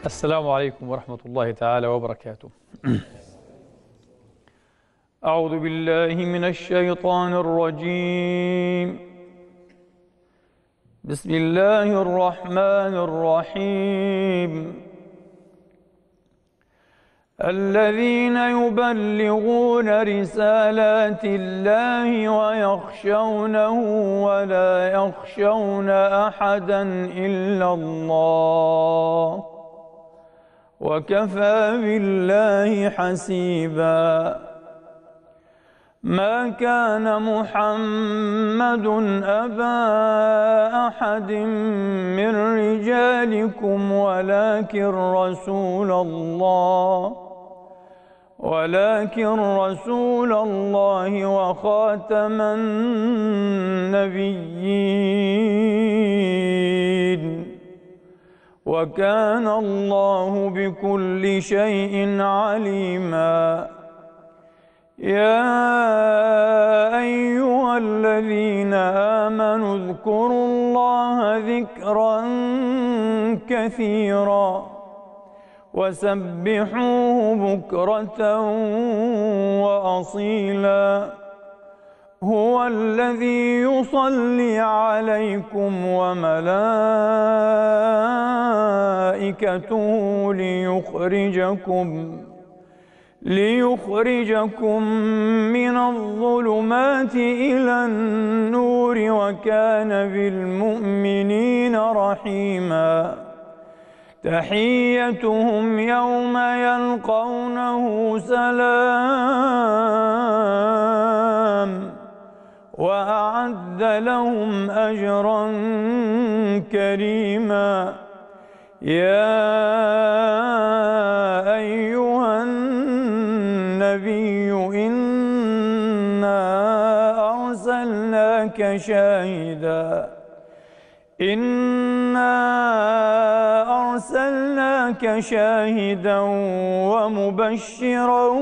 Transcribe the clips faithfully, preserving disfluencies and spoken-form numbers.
السلام عليكم ورحمة الله تعالى وبركاته. أعوذ بالله من الشيطان الرجيم. بسم الله الرحمن الرحيم. الذين يبلغون رسالات الله ويخشونه ولا يخشون أحدا إلا الله وكفى بالله حسيبا. ما كان محمد أبا أحد من رجالكم ولكن رسول الله ولكن رسول الله وخاتم النبيين وكان الله بكل شيء عليما. يا أيها الذين آمنوا اذكروا الله ذكرا كثيرا وسبحوه بكرة وأصيلا. هو الذي يصلي عليكم وملائكته ليخرجكم ليخرجكم من الظلمات إلى النور وكان بالمؤمنين رحيما. تحيتهم يوم يلقونه سلام وأعد لهم أجرا كريما. يا أيها النبي إنا أرسلناك شاهدا إنا أرسلناك شاهدا ومبشرا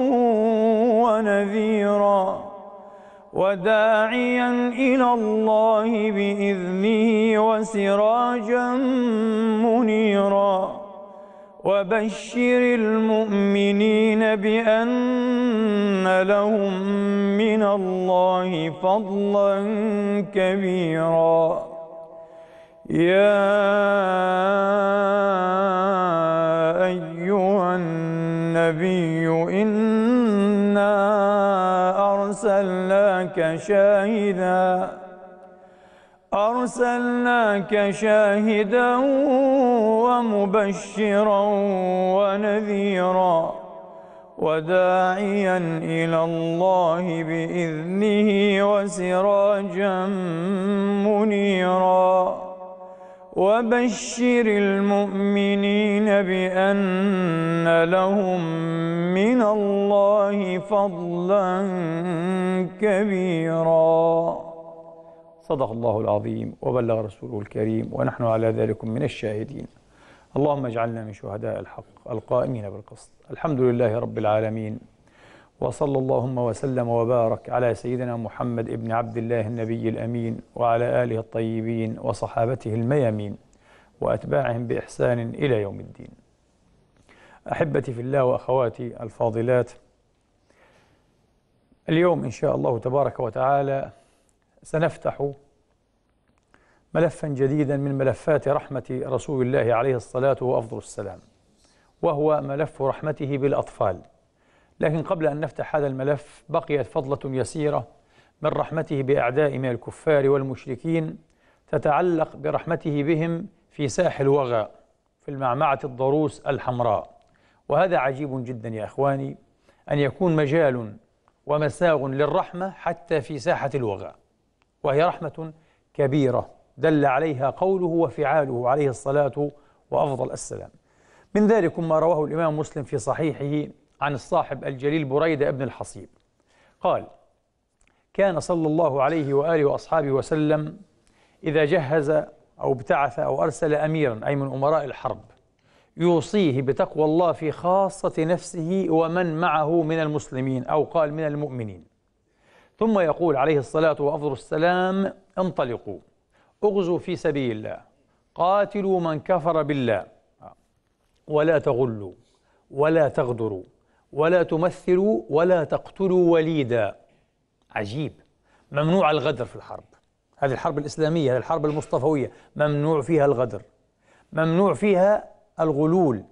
ونذيرا وداعيا إلى الله بإذنه وسراجا منيرا. وبشر المؤمنين بأن لهم من الله فضلا كبيرا. يا أيها النبي إنا أرسلناك شاهدا أرسلناك شاهدا ومبشرا ونذيرا وداعيا إلى الله بإذنه وسراجا منيرا. وبشر المؤمنين بأن لهم من الله فضلا كبيرا. صدق الله العظيم وبلغ رسوله الكريم ونحن على ذلك من الشاهدين. اللهم اجعلنا من شهداء الحق القائمين بالقسط. الحمد لله رب العالمين، وصلى اللهم وسلم وبارك على سيدنا محمد ابن عبد الله النبي الأمين وعلى آله الطيبين وصحابته الميامين وأتباعهم بإحسان إلى يوم الدين. أحبتي في الله وأخواتي الفاضلات، اليوم إن شاء الله تبارك وتعالى سنفتح ملفا جديدا من ملفات رحمة رسول الله عليه الصلاة وأفضل السلام، وهو ملف رحمته بالأطفال. لكن قبل أن نفتح هذا الملف بقيت فضلة يسيرة من رحمته بأعداء من الكفار والمشركين تتعلق برحمته بهم في ساحل وغى في المعمعة الضروس الحمراء. وهذا عجيب جدا يا إخواني، أن يكون مجال ومساغ للرحمة حتى في ساحة الوغى، وهي رحمة كبيرة دل عليها قوله وفعاله عليه الصلاة وأفضل السلام. من ذلك ما رواه الإمام مسلم في صحيحه عن الصاحب الجليل بريدة ابن الحصيب قال: كان صلى الله عليه وآله وأصحابه وسلم إذا جهز أو ابتعث أو أرسل أميرا أي من أمراء الحرب يوصيه بتقوى الله في خاصة نفسه ومن معه من المسلمين، أو قال من المؤمنين، ثم يقول عليه الصلاة وأفضل السلام: انطلقوا اغزوا في سبيل الله، قاتلوا من كفر بالله، ولا تغلوا ولا تغدروا ولا تمثلوا ولا تقتلوا وليدا. عجيب، ممنوع الغدر في الحرب. هذه الحرب الإسلامية، هذه الحرب المصطفوية، ممنوع فيها الغدر، ممنوع فيها الغلول،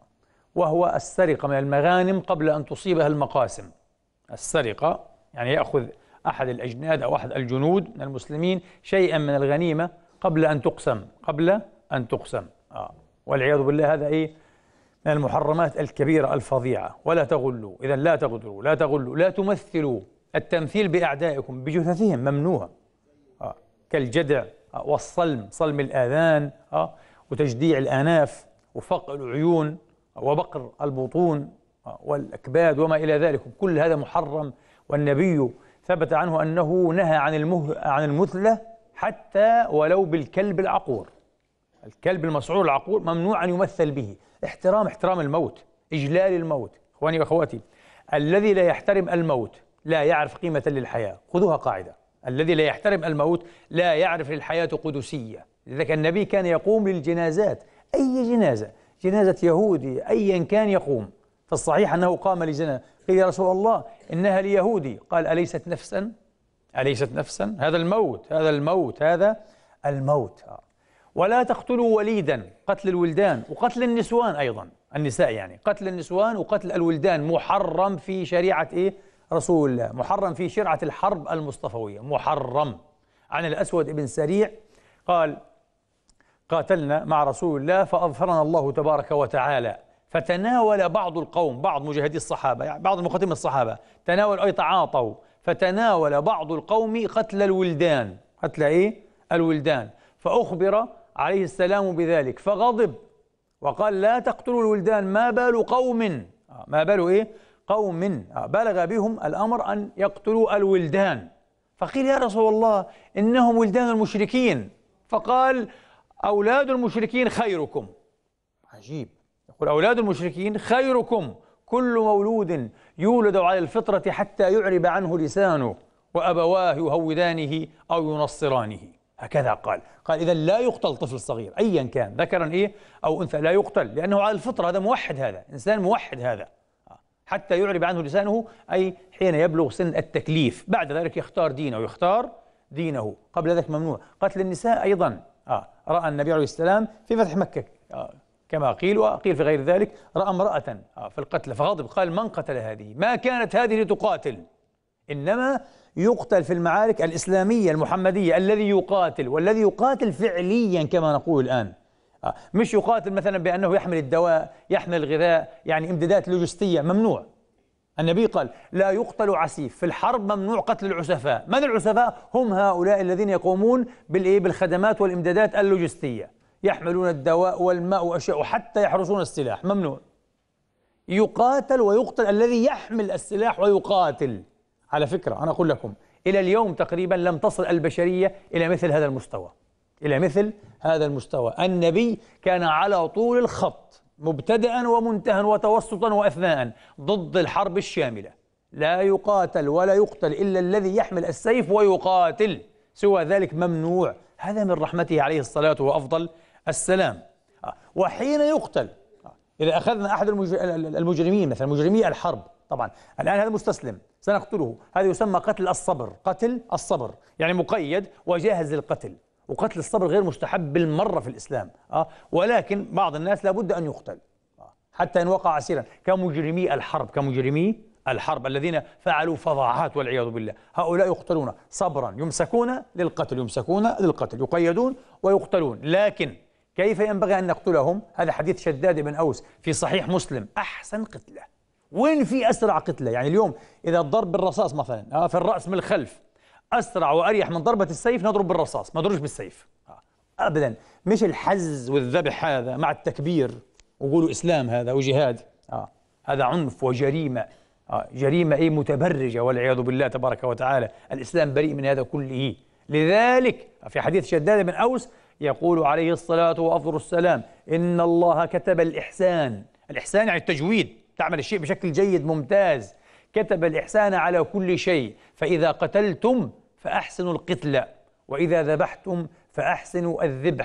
وهو السرقة من المغانم قبل أن تصيبها المقاسم. السرقة يعني يأخذ أحد الأجناد أو أحد الجنود من المسلمين شيئا من الغنيمة قبل أن تقسم، قبل أن تقسم آه. والعياذ بالله هذا إيه؟ من المحرمات الكبيرة الفظيعة. ولا تغلوا، إذا لا تغدروا، لا تغلوا، لا تمثلوا. التمثيل بأعدائكم بجثثهم ممنوع، آه. كالجدع آه. والصلم، صلم الآذان آه. وتجديع الآناف وفقع العيون وبقر البطون آه. والأكباد وما إلى ذلك، كل هذا محرم. والنبي ثبت عنه أنه نهى عن المه عن المثلة حتى ولو بالكلب العقور. الكلب المسعور العقور ممنوع أن يمثل به. احترام احترام الموت، إجلال الموت. إخواني وأخواتي، الذي لا يحترم الموت لا يعرف قيمة للحياة. خذوها قاعدة: الذي لا يحترم الموت لا يعرف للحياة قدسية. لذلك النبي كان يقوم للجنازات، أي جنازة، جنازة يهودي أيا كان يقوم. فالصحيح أنه قام لجنازة. قيل يا رسول الله إنها ليهودي، قال أليست نفسا؟ أليست نفسا؟ هذا الموت، هذا الموت، هذا الموت. ولا تقتلوا وليدا، قتل الولدان وقتل النسوان أيضا، النساء يعني، قتل النسوان وقتل الولدان محرم في شريعة إيه؟ رسول الله، محرم في شرعة الحرب المصطفوية، محرم. عن الأسود بن سريع قال: قاتلنا مع رسول الله فأظفرنا الله تبارك وتعالى، فتناول بعض القوم، بعض مجاهدي الصحابة يعني بعض المقاتلين الصحابة، تناول أي تعاطوا، فتناول بعض القوم قتل الولدان، قتل إيه؟ الولدان، فأخبر عليه السلام بذلك فغضب وقال: لا تقتلوا الولدان، ما بال قوم، ما بال إيه؟ قوم بلغ بهم الأمر أن يقتلوا الولدان. فقيل يا رسول الله إنهم ولدان المشركين، فقال: أولاد المشركين خيركم. عجيب، يقول أولاد المشركين خيركم، كل مولود يولد على الفطرة حتى يعرب عنه لسانه وأبواه يهودانه أو ينصرانه. هكذا قال. قال إذا لا يقتل طفل صغير أيا كان، ذكرا إيه أو أنثى، لا يقتل لأنه على الفطرة، هذا موحد، هذا إنسان موحد، هذا حتى يعرب عنه لسانه، أي حين يبلغ سن التكليف. بعد ذلك يختار دينه، يختار دينه، قبل ذلك ممنوع. قتل النساء أيضا آه. رأى النبي عليه السلام في فتح مكة آه. كما قيل، وقيل في غير ذلك، رأى امرأة آه في القتل فغضب، قال: من قتل هذه؟ ما كانت هذه لتقاتل، إنما يقتل في المعارك الإسلامية المحمدية الذي يقاتل، والذي يقاتل فعليا كما نقول الآن آه. مش يقاتل مثلا بأنه يحمل الدواء، يحمل الغذاء، يعني امدادات لوجستية، ممنوع. النبي قال: لا يقتل عسيف، في الحرب ممنوع قتل العسفاء. من العسفاء؟ هم هؤلاء الذين يقومون بالإيه؟ بالخدمات والإمدادات اللوجستية، يحملون الدواء والماء وأشياء، وحتى يحرسون السلاح، ممنوع. يقاتل ويقتل الذي يحمل السلاح ويقاتل. على فكرة أنا أقول لكم، إلى اليوم تقريبا لم تصل البشرية إلى مثل هذا المستوى، إلى مثل هذا المستوى. النبي كان على طول الخط، مبتدأ ومنتهى وتوسطا وأثناء، ضد الحرب الشاملة. لا يقاتل ولا يقتل إلا الذي يحمل السيف ويقاتل، سوى ذلك ممنوع. هذا من رحمته عليه الصلاة وأفضل السلام. وحين يقتل، إذا أخذنا أحد المجرمين مثلا مجرمي الحرب، طبعا الآن هذا مستسلم سنقتله، هذا يسمى قتل الصبر، قتل الصبر يعني مقيد وجاهز للقتل. وقتل الصبر غير مستحب بالمرة في الإسلام آه. ولكن بعض الناس لابد أن يقتل آه. حتى إن وقع أسيرا، كمجرمي الحرب، كمجرمي الحرب الذين فعلوا فظاعات والعياذ بالله، هؤلاء يقتلون صبرا، يمسكون للقتل، يمسكون للقتل، يقيدون ويقتلون. لكن كيف ينبغي أن نقتلهم؟ هذا حديث شداد بن أوس في صحيح مسلم: أحسن قتلة. وين في أسرع قتلة؟ يعني اليوم إذا ضرب بالرصاص مثلا آه في الرأس من الخلف، أسرع وأريح من ضربة السيف نضرب بالرصاص، ما نضربش بالسيف آه. أبدا، مش الحز والذبح هذا مع التكبير وقولوا إسلام هذا وجهاد آه. هذا عنف وجريمة آه. جريمة إيه؟ متبرجة والعياذ بالله تبارك وتعالى. الإسلام بريء من هذا كله. لذلك في حديث شداد بن أوس يقول عليه الصلاة وأفضل السلام: إن الله كتب الإحسان. الإحسان يعني التجويد، تعمل الشيء بشكل جيد ممتاز. كتب الإحسان على كل شيء، فإذا قتلتم فأحسنوا القتل، وإذا ذبحتم فأحسنوا الذبح،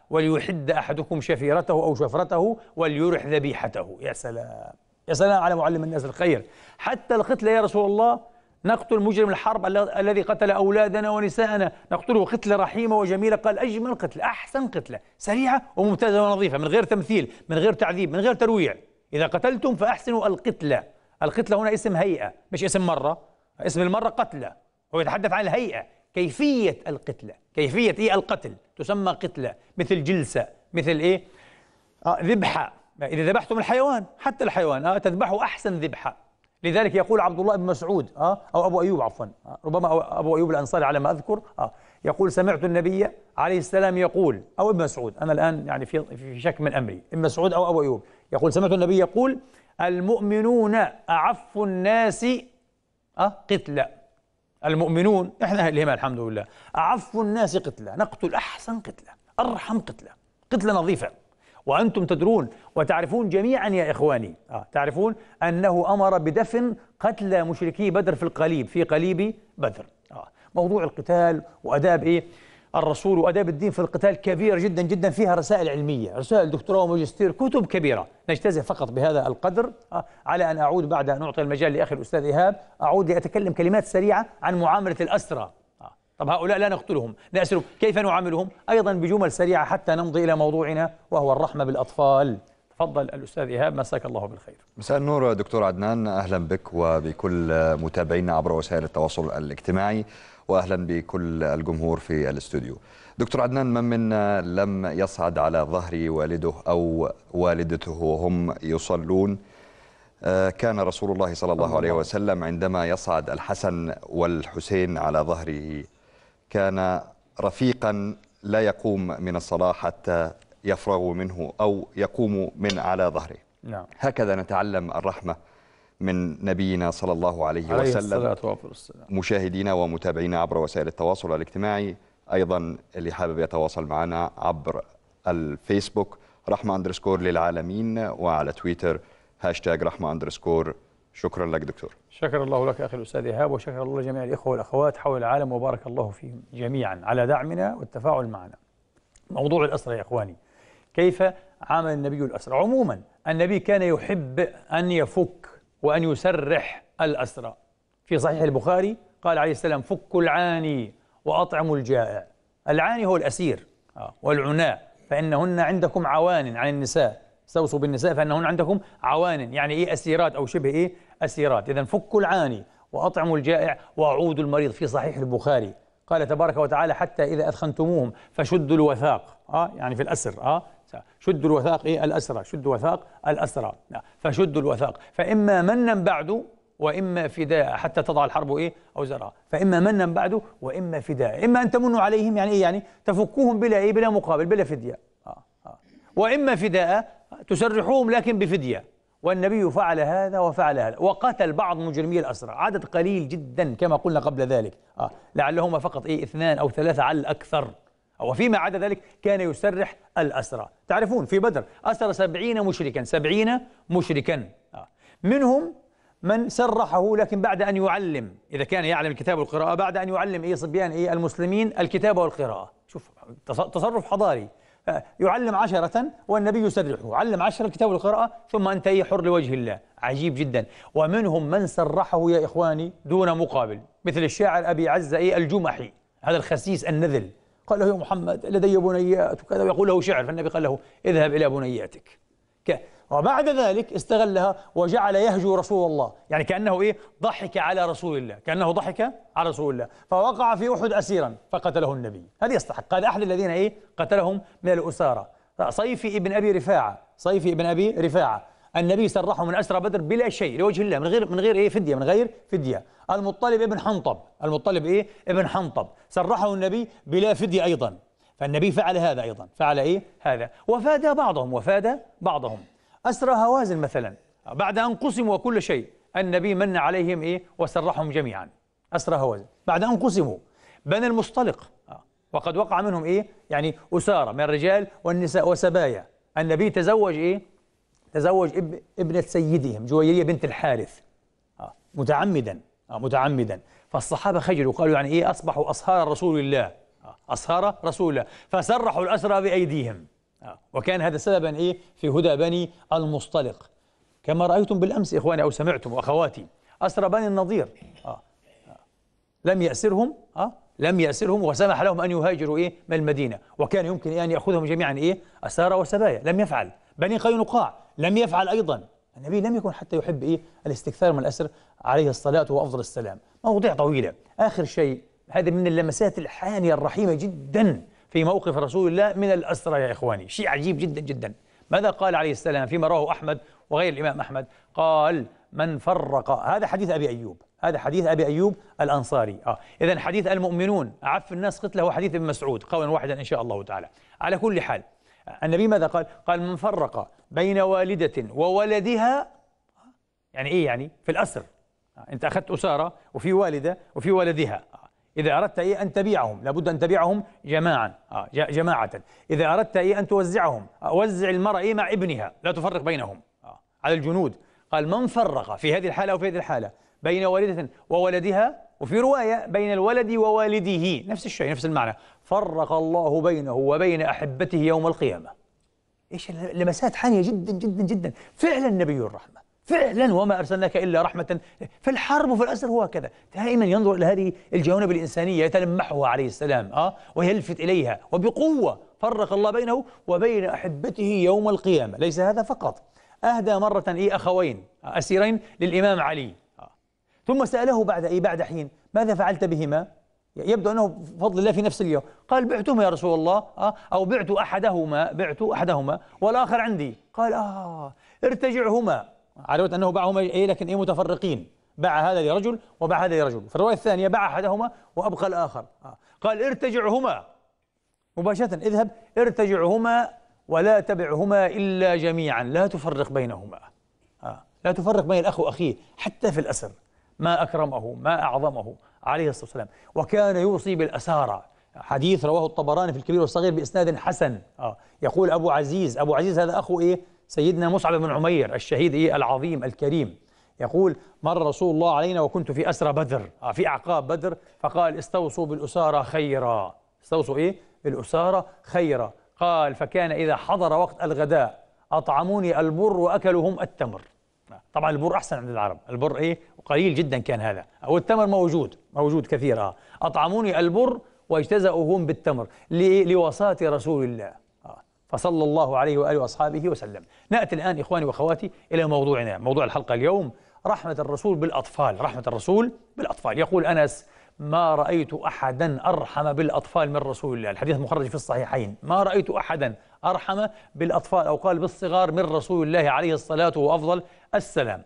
وليحد أحدكم شفيرته أو شفرته وليرح ذبيحته. يا سلام يا سلام على معلم الناس الخير. حتى القتلة يا رسول الله، نقتل مجرم الحرب الذي قتل أولادنا ونساءنا، نقتله قتلة رحيمة وجميلة. قال أجمل قتلة، أحسن قتلة، سريعة وممتازة ونظيفة، من غير تمثيل، من غير تعذيب، من غير ترويع. إذا قتلتم فأحسنوا القتلة. القتلة هنا اسم هيئة مش اسم مرة، اسم المرة قتلة، هو يتحدث عن الهيئة، كيفية القتلة، كيفية إيه القتل تسمى قتلة، مثل جلسة، مثل إيه آه ذبحة. إذا ذبحتم الحيوان، حتى الحيوان آه تذبحوا أحسن ذبحة. لذلك يقول عبد الله بن مسعود آه أو أبو أيوب عفوا آه ربما أبو أيوب الأنصاري على ما أذكر آه يقول سمعت النبي عليه السلام يقول، أو ابن مسعود، أنا الآن يعني في في شك من أمري، ابن مسعود أو أبو أيوب، يقول سمعت النبي يقول المؤمنون أعف الناس آه قتلة. المؤمنون إحنا أهل الإيمان الحمد لله، أعف الناس قتلة، نقتل أحسن قتلة، أرحم قتلة، قتلة نظيفة. وأنتم تدرون وتعرفون جميعا يا إخواني آه تعرفون أنه أمر بدفن قتلى مشركي بدر في القليب، في قليب بدر. آه موضوع القتال وأداب إيه الرسول وأداب الدين في القتال كبير جدا جدا، فيها رسائل علمية، رسائل دكتوراه وماجستير، كتب كبيرة. نجتزئ فقط بهذا القدر آه على أن أعود بعد أن أعطي المجال لأخي الأستاذ إيهاب، أعود لأتكلم كلمات سريعة عن معاملة الأسرى. طب هؤلاء لا نقتلهم، نأسرهم، كيف نعاملهم؟ أيضا بجمل سريعة حتى نمضي إلى موضوعنا وهو الرحمة بالأطفال. تفضل الأستاذ إيهاب، مساك الله بالخير. مساء النور دكتور عدنان، أهلا بك وبكل متابعينا عبر وسائل التواصل الاجتماعي، وأهلا بكل الجمهور في الاستوديو. دكتور عدنان، من منا لم يصعد على ظهر والده أو والدته وهم يصلون؟ كان رسول الله صلى الله عليه وسلم عندما يصعد الحسن والحسين على ظهره كان رفيقا لا يقوم من الصلاة حتى يفرغوا منه أو يقوموا من على ظهره. نعم. هكذا نتعلم الرحمة من نبينا صلى الله عليه, عليه وسلم. الصلاة والسلام. مشاهدينا ومتابعينا عبر وسائل التواصل الاجتماعي، أيضا اللي حابب يتواصل معنا عبر الفيسبوك رحمة اندرسكور للعالمين، وعلى تويتر هاشتاج رحمة اندرسكور. شكرا لك دكتور. شكر الله لك أخي الأستاذ إيهاب، وشكر الله لجميع الإخوة والأخوات حول العالم، وبارك الله فيهم جميعا على دعمنا والتفاعل معنا. موضوع الأسرى يا إخواني، كيف عامل النبي الأسرى؟ عموما النبي كان يحب أن يفك وأن يسرح الأسرى. في صحيح البخاري قال عليه السلام فكوا العاني وأطعموا الجائع. العاني هو الأسير والعناء، فإنهن عندكم عوان عن النساء، استوصوا بالنساء فإنهن عندكم عوان، يعني إيه أسيرات أو شبه إيه أسيرات. إذن فكوا العاني وأطعموا الجائع وأعودوا المريض. في صحيح البخاري قال تبارك وتعالى حتى إذا أثخنتموهم فشدوا الوثاق آه يعني في الأسر آه شدوا الوثاق إيه الأسرى، شدوا وثاق الأسرى فشدوا الوثاق، فإما منا بعد وإما فداء حتى تضع الحرب إيه أوزارها، فإما منا بعد وإما فداء. إما أن تمنوا عليهم يعني إيه يعني تفكوهم بلا إيه بلا مقابل بلا فدية آه آه. وإما فداء تسرحوهم لكن بفدية. والنبي فعل هذا وفعل هذا، وقتل بعض مجرمي الأسرى، عدد قليل جدا كما قلنا قبل ذلك آه. لعلهما فقط إيه اثنان أو ثلاثة على الأكثر، وفيما عدا ذلك كان يسرح الأسرى. تعرفون في بدر أسر سبعين مشركا، سبعين مشركا آه. منهم من سرحه لكن بعد أن يعلم، إذا كان يعلم الكتاب والقراءة، بعد أن يعلم إيه صبيان إيه المسلمين الكتاب والقراءة. شوف تصرف حضاري، يعلم عشرة والنبي يسرحه، علم عشرة الكتاب والقراءة ثم أنت إيه حر لوجه الله. عجيب جدا. ومنهم من سرحه يا إخواني دون مقابل، مثل الشاعر أبي عزة إيه الجمحي، هذا الخسيس النذل، قال له يا محمد لدي بنيات وكذا، ويقول له شعر، فالنبي قال له اذهب إلى بنياتك. وبعد ذلك استغلها وجعل يهجو رسول الله، يعني كأنه إيه ضحك على رسول الله، كأنه ضحك على رسول الله، فوقع في أحد أسيرا فقتله النبي. هذا يستحق، هذا أحد الذين إيه قتلهم من الأسارى. صيفي ابن أبي رفاعة، صيفي ابن أبي رفاعة النبي سرحه من أسرى بدر بلا شيء لوجه الله، من غير من غير إيه فدية، من غير فدية. المطلب ابن حنطب، المطلب إيه ابن حنطب سرحه النبي بلا فدية أيضا، فالنبي فعل هذا أيضا، فعل إيه هذا. وفاد بعضهم وفاد بعضهم. أسرى هوازن مثلا بعد أن قسموا وكل شيء النبي من عليهم إيه وسرحهم جميعا. أسرى هوازن بعد أن قسموا. بني المصطلق وقد وقع منهم إيه يعني أسارى من الرجال والنساء وسبايا، النبي تزوج إيه تزوج اب... ابنة سيدهم جويرية بنت الحارث متعمدا متعمدا. فالصحابة خجلوا قالوا يعني إيه أصبحوا أصهار رسول الله أصهار رسول الله، فسرحوا الأسرى بأيديهم. وكان هذا سببا إيه في هدى بني المصطلق، كما رأيتم بالأمس إخواني أو سمعتم وأخواتي. أسرى بني النضير آه. آه. لم يأسرهم آه. لم يأسرهم وسمح لهم أن يهاجروا إيه من المدينة، وكان يمكن أن يأخذهم جميعا إيه أسارى وسبايا، لم يفعل. بني قينقاع لم يفعل أيضا. النبي لم يكن حتى يحب إيه الاستكثار من الأسر عليه الصلاة وأفضل السلام. مواضيع طويلة. آخر شيء، هذا من اللمسات الحانية الرحيمة جدا في موقف رسول الله من الأسرى يا إخواني، شيء عجيب جدا جدا. ماذا قال عليه السلام فيما رواه أحمد وغير الإمام أحمد؟ قال: من فرق، هذا حديث أبي أيوب، هذا حديث أبي أيوب الأنصاري. آه. إذن حديث المؤمنون أعف الناس قتله هو حديث ابن مسعود قولا واحدا إن شاء الله تعالى. على كل حال، النبي ماذا قال؟ قال: من فرق بين والدة وولدها، يعني إيه يعني؟ في الأسر آه. أنت أخذت أسارة وفي والدة وفي ولدها، آه. إذا أردت إيه أن تبيعهم لابد أن تبيعهم جماعا آه. جماعة. إذا أردت إيه أن توزعهم، آه. وزع المرأة إيه مع ابنها، لا تفرق بينهم آه. على الجنود. قال: من فرق في هذه الحالة وفي هذه الحالة بين والدة وولدها، وفي رواية بين الولد ووالده، نفس الشيء نفس المعنى، فرق الله بينه وبين أحبته يوم القيامة. إيش اللمسات حانية جدا جدا جدا. فعلا نبي الرحمة، فعلا وما أرسلناك إلا رحمة. في الحرب وفي الأسر هو هكذا، دائما ينظر إلى هذه الجوانب الإنسانية يتلمحها عليه السلام آه ويلفت إليها وبقوة. فرق الله بينه وبين أحبته يوم القيامة. ليس هذا فقط، أهدى مرة إيه أخوين أسيرين للإمام علي، ثم سأله بعد إيه بعد حين: ماذا فعلت بهما؟ يبدو أنه بفضل الله في نفس اليوم. قال: بعتهما يا رسول الله آه أو بعت أحدهما بعت أحدهما والآخر عندي. قال: آه ارتجعهما. عرفت أنه باعهما إيه لكن إيه متفرقين، باع هذا لرجل وباع هذا لرجل. في الرواية الثانية باع أحدهما وأبقى الآخر. آه. قال: ارتجعهما مباشرة، اذهب ارتجعهما ولا تبعهما إلا جميعا، لا تفرق بينهما آه. لا تفرق بين الأخ وأخيه حتى في الأسر. ما أكرمه ما أعظمه عليه الصلاة والسلام. وكان يوصي بالأسارى. حديث رواه الطبراني في الكبير والصغير بإسناد حسن آه. يقول أبو عزيز، أبو عزيز هذا أخو إيه سيدنا مصعب بن عمير الشهيد إيه العظيم الكريم، يقول: مر رسول الله علينا وكنت في أسرى بدر آه في أعقاب بدر، فقال: استوصوا بالأسارى خيرا. استوصوا إيه بالأسارى خيرا. قال: فكان إذا حضر وقت الغداء أطعموني البر وأكلوا هم التمر. طبعا البر أحسن عند العرب، البر إيه قليل جدا كان هذا، والتمر موجود موجود كثير آه. أطعموني البر واجتزأوا هم بالتمر لوصاة رسول الله آه. فصلى الله عليه وآله وأصحابه وسلم. نأتي الآن إخواني وأخواتي إلى موضوعنا، موضوع الحلقة اليوم: رحمة الرسول بالأطفال. رحمة الرسول بالأطفال. يقول أنس: ما رأيت أحدا أرحم بالأطفال من رسول الله. الحديث مخرج في الصحيحين. ما رأيت أحدا أرحم بالأطفال أو قال بالصغار من رسول الله عليه الصلاة وأفضل السلام.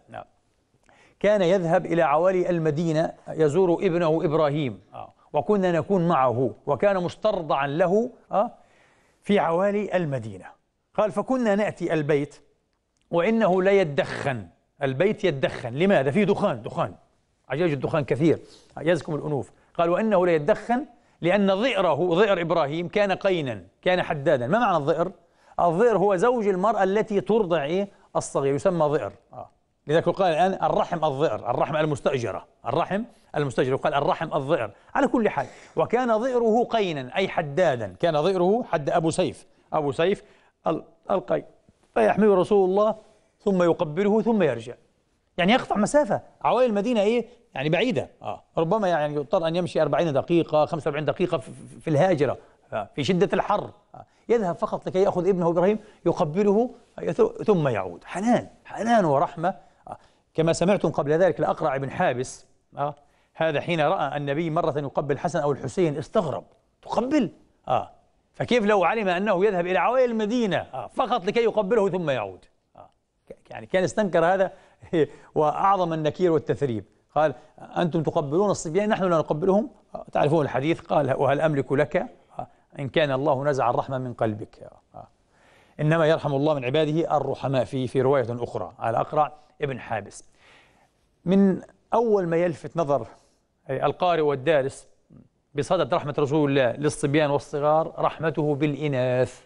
كان يذهب إلى عوالي المدينة يزور ابنه إبراهيم وكنا نكون معه، وكان مسترضعا له في عوالي المدينة. قال: فكنا نأتي البيت وإنه لا يدخن، البيت يدخن. لماذا؟ فيه دخان، دخان عجاج الدخان كثير يزكم الأنوف. قال: وإنه لا يدخن لأن ضئره، ضئر إبراهيم، كان قينا، كان حدادا. ما معنى الضئر؟ الضئر هو زوج المرأة التي ترضع إيه الصغير، يسمى ضئر آه. لذلك قال الآن الرحم الضئر، الرحم المستأجرة، الرحم المستأجرة، وقال الرحم الضئر. على كل حال، وكان ضئره قينا أي حدادا، كان ضئره حد أبو سيف، أبو سيف القي، فيحمله رسول الله ثم يقبله ثم يرجع، يعني يقطع مسافة. عوالي المدينة إيه يعني بعيدة آه. ربما يعني يضطر أن يمشي أربعين دقيقة خمسة وأربعين دقيقة في الهاجرة في شدة الحر آه. يذهب فقط لكي يأخذ ابنه إبراهيم يقبله ثم يعود. حنان حنان ورحمة آه. كما سمعتم قبل ذلك لأقرع بن حابس آه. هذا حين رأى النبي مرة يقبل حسن أو الحسين استغرب، تقبل آه. فكيف لو علم أنه يذهب إلى عوالي المدينة آه. فقط لكي يقبله ثم يعود آه. يعني كان استنكر هذا وأعظم النكير والتثريب. قال: أنتم تقبلون الصبيان نحن لا نقبلهم. تعرفون الحديث. قال: وهل أملك لك إن كان الله نزع الرحمة من قلبك. إنما يرحم الله من عباده الرحماء في في رواية أخرى على أقرع ابن حابس. من أول ما يلفت نظر القارئ والدارس بصدد رحمة رسول الله للصبيان والصغار رحمته بالإناث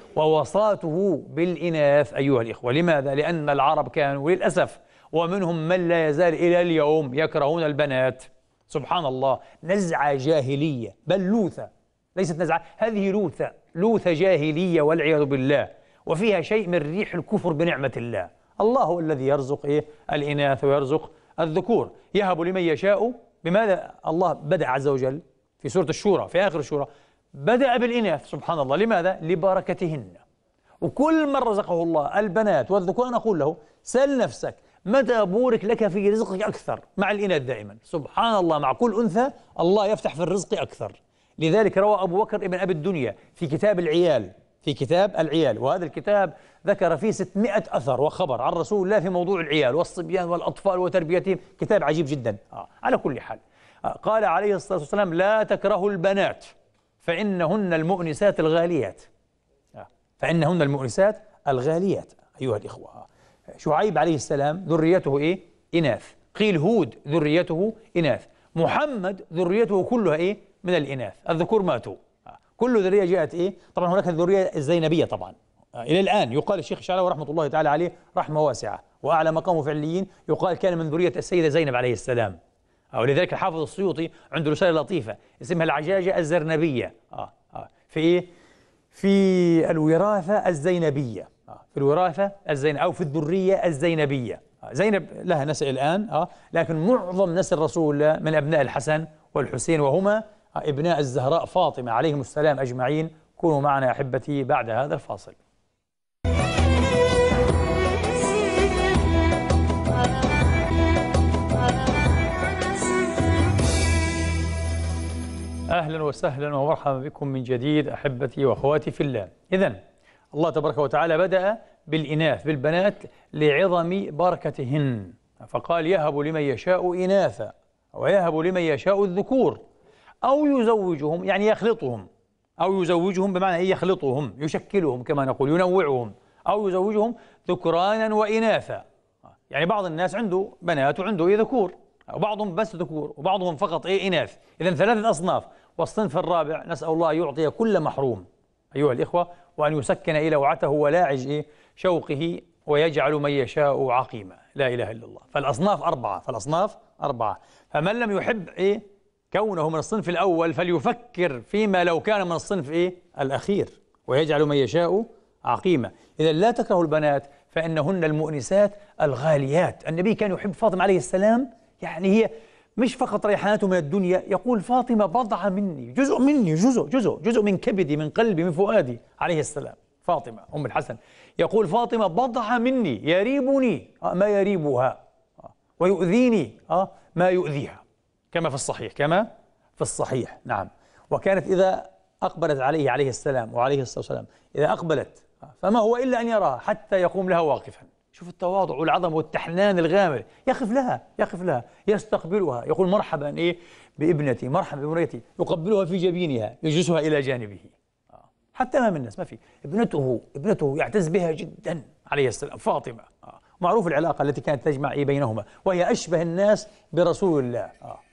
ووصاته بالإناث أيها الإخوة. لماذا؟ لأن العرب كانوا للأسف ومنهم من لا يزال إلى اليوم يكرهون البنات. سبحان الله، نزعة جاهلية بلوثة ليست نزعة، هذه لوثة، لوثة جاهلية والعياذ بالله، وفيها شيء من ريح الكفر بنعمة الله. الله هو الذي يرزق إيه؟ الإناث ويرزق الذكور، يهب لمن يشاء. بماذا الله بدأ عز وجل في سورة الشورى في آخر الشورى؟ بدأ بالإناث سبحان الله. لماذا؟ لبركتهن. وكل من رزقه الله البنات والذكور نقول له سل نفسك متى بورك لك في رزقك أكثر؟ مع الإناث دائما سبحان الله، مع كل أنثى الله يفتح في الرزق أكثر. لذلك روى أبو بكر ابن أبي الدنيا في كتاب العيال في كتاب العيال وهذا الكتاب ذكر فيه ستمائة أثر وخبر عن رسول الله في موضوع العيال والصبيان والأطفال وتربيتهم، كتاب عجيب جدا. آه. على كل حال آه. قال عليه الصلاة والسلام لا تكرهوا البنات فإنهن المؤنسات الغاليات. آه. فإنهن المؤنسات الغاليات أيها الإخوة. آه. شعيب عليه السلام ذريته إيه؟ إناث. قيل هود ذريته إناث. محمد ذريته كلها إيه؟ من الإناث، الذكور ماتوا. كل ذرية جاءت إيه؟ طبعا هناك الذرية الزينبية طبعا إلى الآن يقال الشيخ الشعراوي رحمة الله تعالى عليه رحمة واسعة وأعلى مقامه في عليين يقال كان من ذرية السيدة زينب عليه السلام. ولذلك الحافظ السيوطي عنده رسالة لطيفة اسمها العجاجة الزرنبية. آه. آه. في إيه؟ في الوراثة الزينبية. آه. في الوراثة الزين أو في الذرية الزينبية. آه. زينب لها نسل الآن آه. لكن معظم نسل رسول الله من أبناء الحسن والحسين وهما ابناء الزهراء فاطمة عليهم السلام أجمعين. كونوا معنا أحبتي بعد هذا الفاصل. أهلا وسهلا ومرحبا بكم من جديد أحبتي وأخواتي في الله. إذن الله تبارك وتعالى بدأ بالإناث بالبنات لعظم بركتهن، فقال يهب لمن يشاء إناثا ويهب لمن يشاء الذكور أو يزوجهم، يعني يخلطهم، أو يزوجهم بمعنى إيه؟ يخلطهم، يشكلهم كما نقول، ينوعهم، أو يزوجهم ذكرانا وإناثا. يعني بعض الناس عنده بنات وعنده إيه؟ ذكور، وبعضهم بس ذكور وبعضهم فقط إيه؟ إناث. إذن ثلاثة أصناف. والصنف الرابع نسأل الله يعطي كل محروم أيها الإخوة وأن يسكن إلى وعته ولاعج إيه؟ شوقه ويجعل من يشاء عقيما. لا إله إلا الله. فالأصناف أربعة فالأصناف أربعة فمن لم يحب إيه؟ كونه من الصنف الأول فليفكر فيما لو كان من الصنف إيه؟ الأخير ويجعل من يشاء عقيما. إذا لا تكرهوا البنات فإنهن المؤنسات الغاليات. النبي كان يحب فاطمة عليه السلام، يعني هي مش فقط ريحانته من الدنيا، يقول فاطمة بضعة مني، جزء مني، جزء جزء جزء من كبدي، من قلبي، من فؤادي عليه السلام. فاطمة أم الحسن يقول فاطمة بضعة مني يريبني ما يريبها ويؤذيني ما يؤذيها، كما في الصحيح كما في الصحيح. نعم. وكانت إذا أقبلت عليه عليه السلام وعليه الصلاة والسلام إذا أقبلت فما هو إلا أن يراها حتى يقوم لها واقفا. شوف التواضع والعظمة والتحنان الغامر، يقف لها يقف لها يستقبلها، يقول مرحبا إيه بابنتي، مرحبا بابنتي، يقبلها في جبينها، يجلسها إلى جانبه حتى أمام الناس ما في. ابنته ابنته يعتز بها جدا عليه السلام فاطمة. معروف العلاقة التي كانت تجمع إيه بينهما، وهي أشبه الناس برسول الله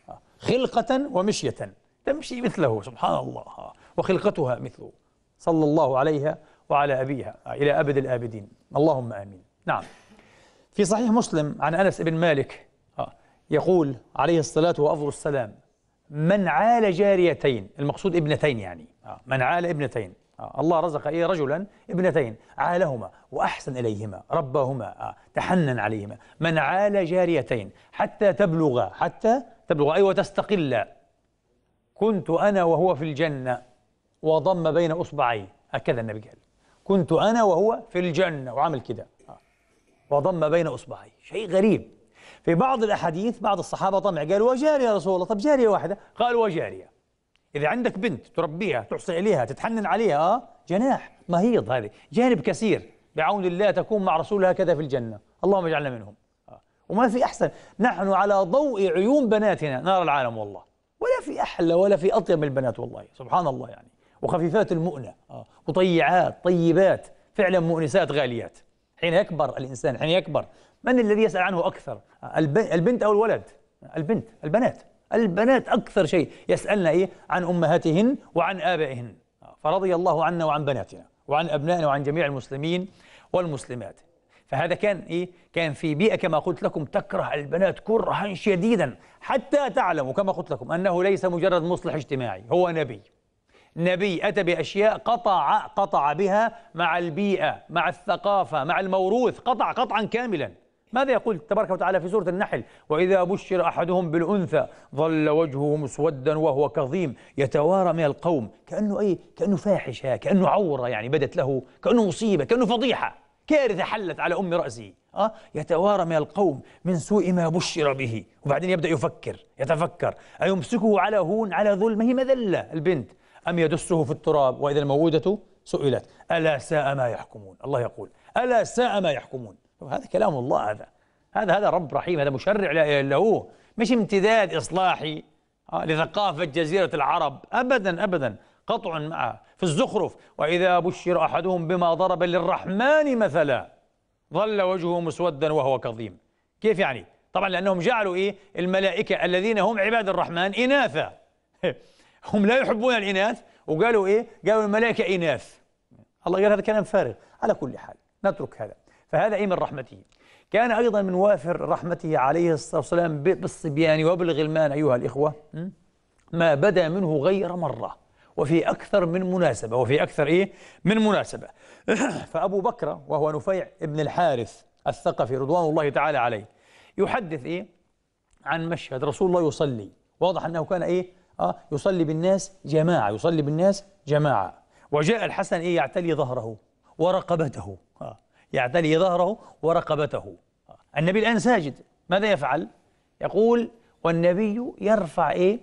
خلقة ومشية، تمشي مثله سبحان الله، وخلقتها مثله صلى الله عليها وعلى أبيها إلى أبد الآبدين اللهم آمين. نعم. في صحيح مسلم عن أنس بن مالك يقول عليه الصلاة وأفضل السلام من عال جاريتين، المقصود ابنتين، يعني من عال ابنتين، الله رزق إيه رجلا ابنتين عالهما وأحسن إليهما رباهما تحنن عليهما. من عال جاريتين حتى تبلغ حتى تبلغ أي وتستقل كنت أنا وهو في الجنة وضم بين أصبعي، هكذا النبي قال كنت أنا وهو في الجنة وعمل كده وضم بين أصبعي. شيء غريب. في بعض الأحاديث بعض الصحابة طمع قالوا وجارية يا رسول الله، طب جارية واحدة؟ قال وجارية. إذا عندك بنت تربيها تحصي إليها تتحنن عليها آه جناح مهيض، هذه جانب كثير بعون الله تكون مع رسول هكذا في الجنة، اللهم اجعلنا منهم. آه. وما في أحسن، نحن على ضوء عيون بناتنا نرى العالم والله، ولا في أحلى ولا في أطيب من البنات والله سبحان الله يعني. وخفيفات المؤنة آه. وطيعات طيبات فعلا مؤنسات غاليات. حين يكبر الإنسان حين يكبر من الذي يسأل عنه أكثر؟ البنت أو الولد؟ البنت البنات البنات أكثر شيء يسألنا إيه عن أمهاتهن وعن آبائهن. فرضي الله عنا وعن بناتنا وعن أبنائنا وعن جميع المسلمين والمسلمات. فهذا كان إيه؟ كان في بيئة كما قلت لكم تكره البنات كرها شديدا، حتى تعلموا كما قلت لكم أنه ليس مجرد مصلح اجتماعي، هو نبي نبي أتى بأشياء قطع قطع بها مع البيئة، مع الثقافة، مع الموروث، قطع قطعا كاملا. ماذا يقول تبارك وتعالى في سورة النحل؟ وإذا بشر أحدهم بالأنثى ظل وجهه مسودا وهو كظيم يتوارى من القوم، كأنه أي كأنه فاحشة، كأنه عورة يعني بدت له، كأنه مصيبة، كأنه فضيحة، كارثة حلت على أم رأسه. أه؟ يتوارى من القوم من سوء ما بشر به. وبعدين يبدأ يفكر يتفكر أيمسكه على هون على ظلم، هي مذلة البنت، أم يدسه في التراب وإذا الموءودة سئلت ألا ساء ما يحكمون. الله يقول ألا ساء ما يحكمون. هذا كلام الله، هذا هذا هذا رب رحيم، هذا مشرع لا إله إلا هو، مش امتداد إصلاحي آه لثقافة جزيرة العرب، أبدا أبدا، قطع معه. في الزخرف وإذا بشر أحدهم بما ضرب للرحمن مثلا ظل وجهه مسودا وهو كظيم. كيف يعني؟ طبعا لأنهم جعلوا إيه الملائكة الذين هم عباد الرحمن إناثا هم لا يحبون الإناث، وقالوا إيه؟ قالوا الملائكة إناث. الله قال هذا كلام فارغ. على كل حال نترك هذا. فهذا أي من رحمته. كان أيضا من وافر رحمته عليه الصلاة والسلام بالصبيان وبالغلمان أيها الإخوة ما بدا منه غير مرة وفي أكثر من مناسبة وفي أكثر إيه من مناسبة. فأبو بكر وهو نفيع ابن الحارث الثقفي رضوان الله تعالى عليه يحدث إيه عن مشهد رسول الله يصلي، واضح أنه كان إيه آه يصلي بالناس جماعة، يصلي بالناس جماعة، وجاء الحسن إيه يعتلي ظهره ورقبته آه يعتلي ظهره ورقبته. آه. النبي الآن ساجد، ماذا يفعل؟ يقول والنبي يرفع إيه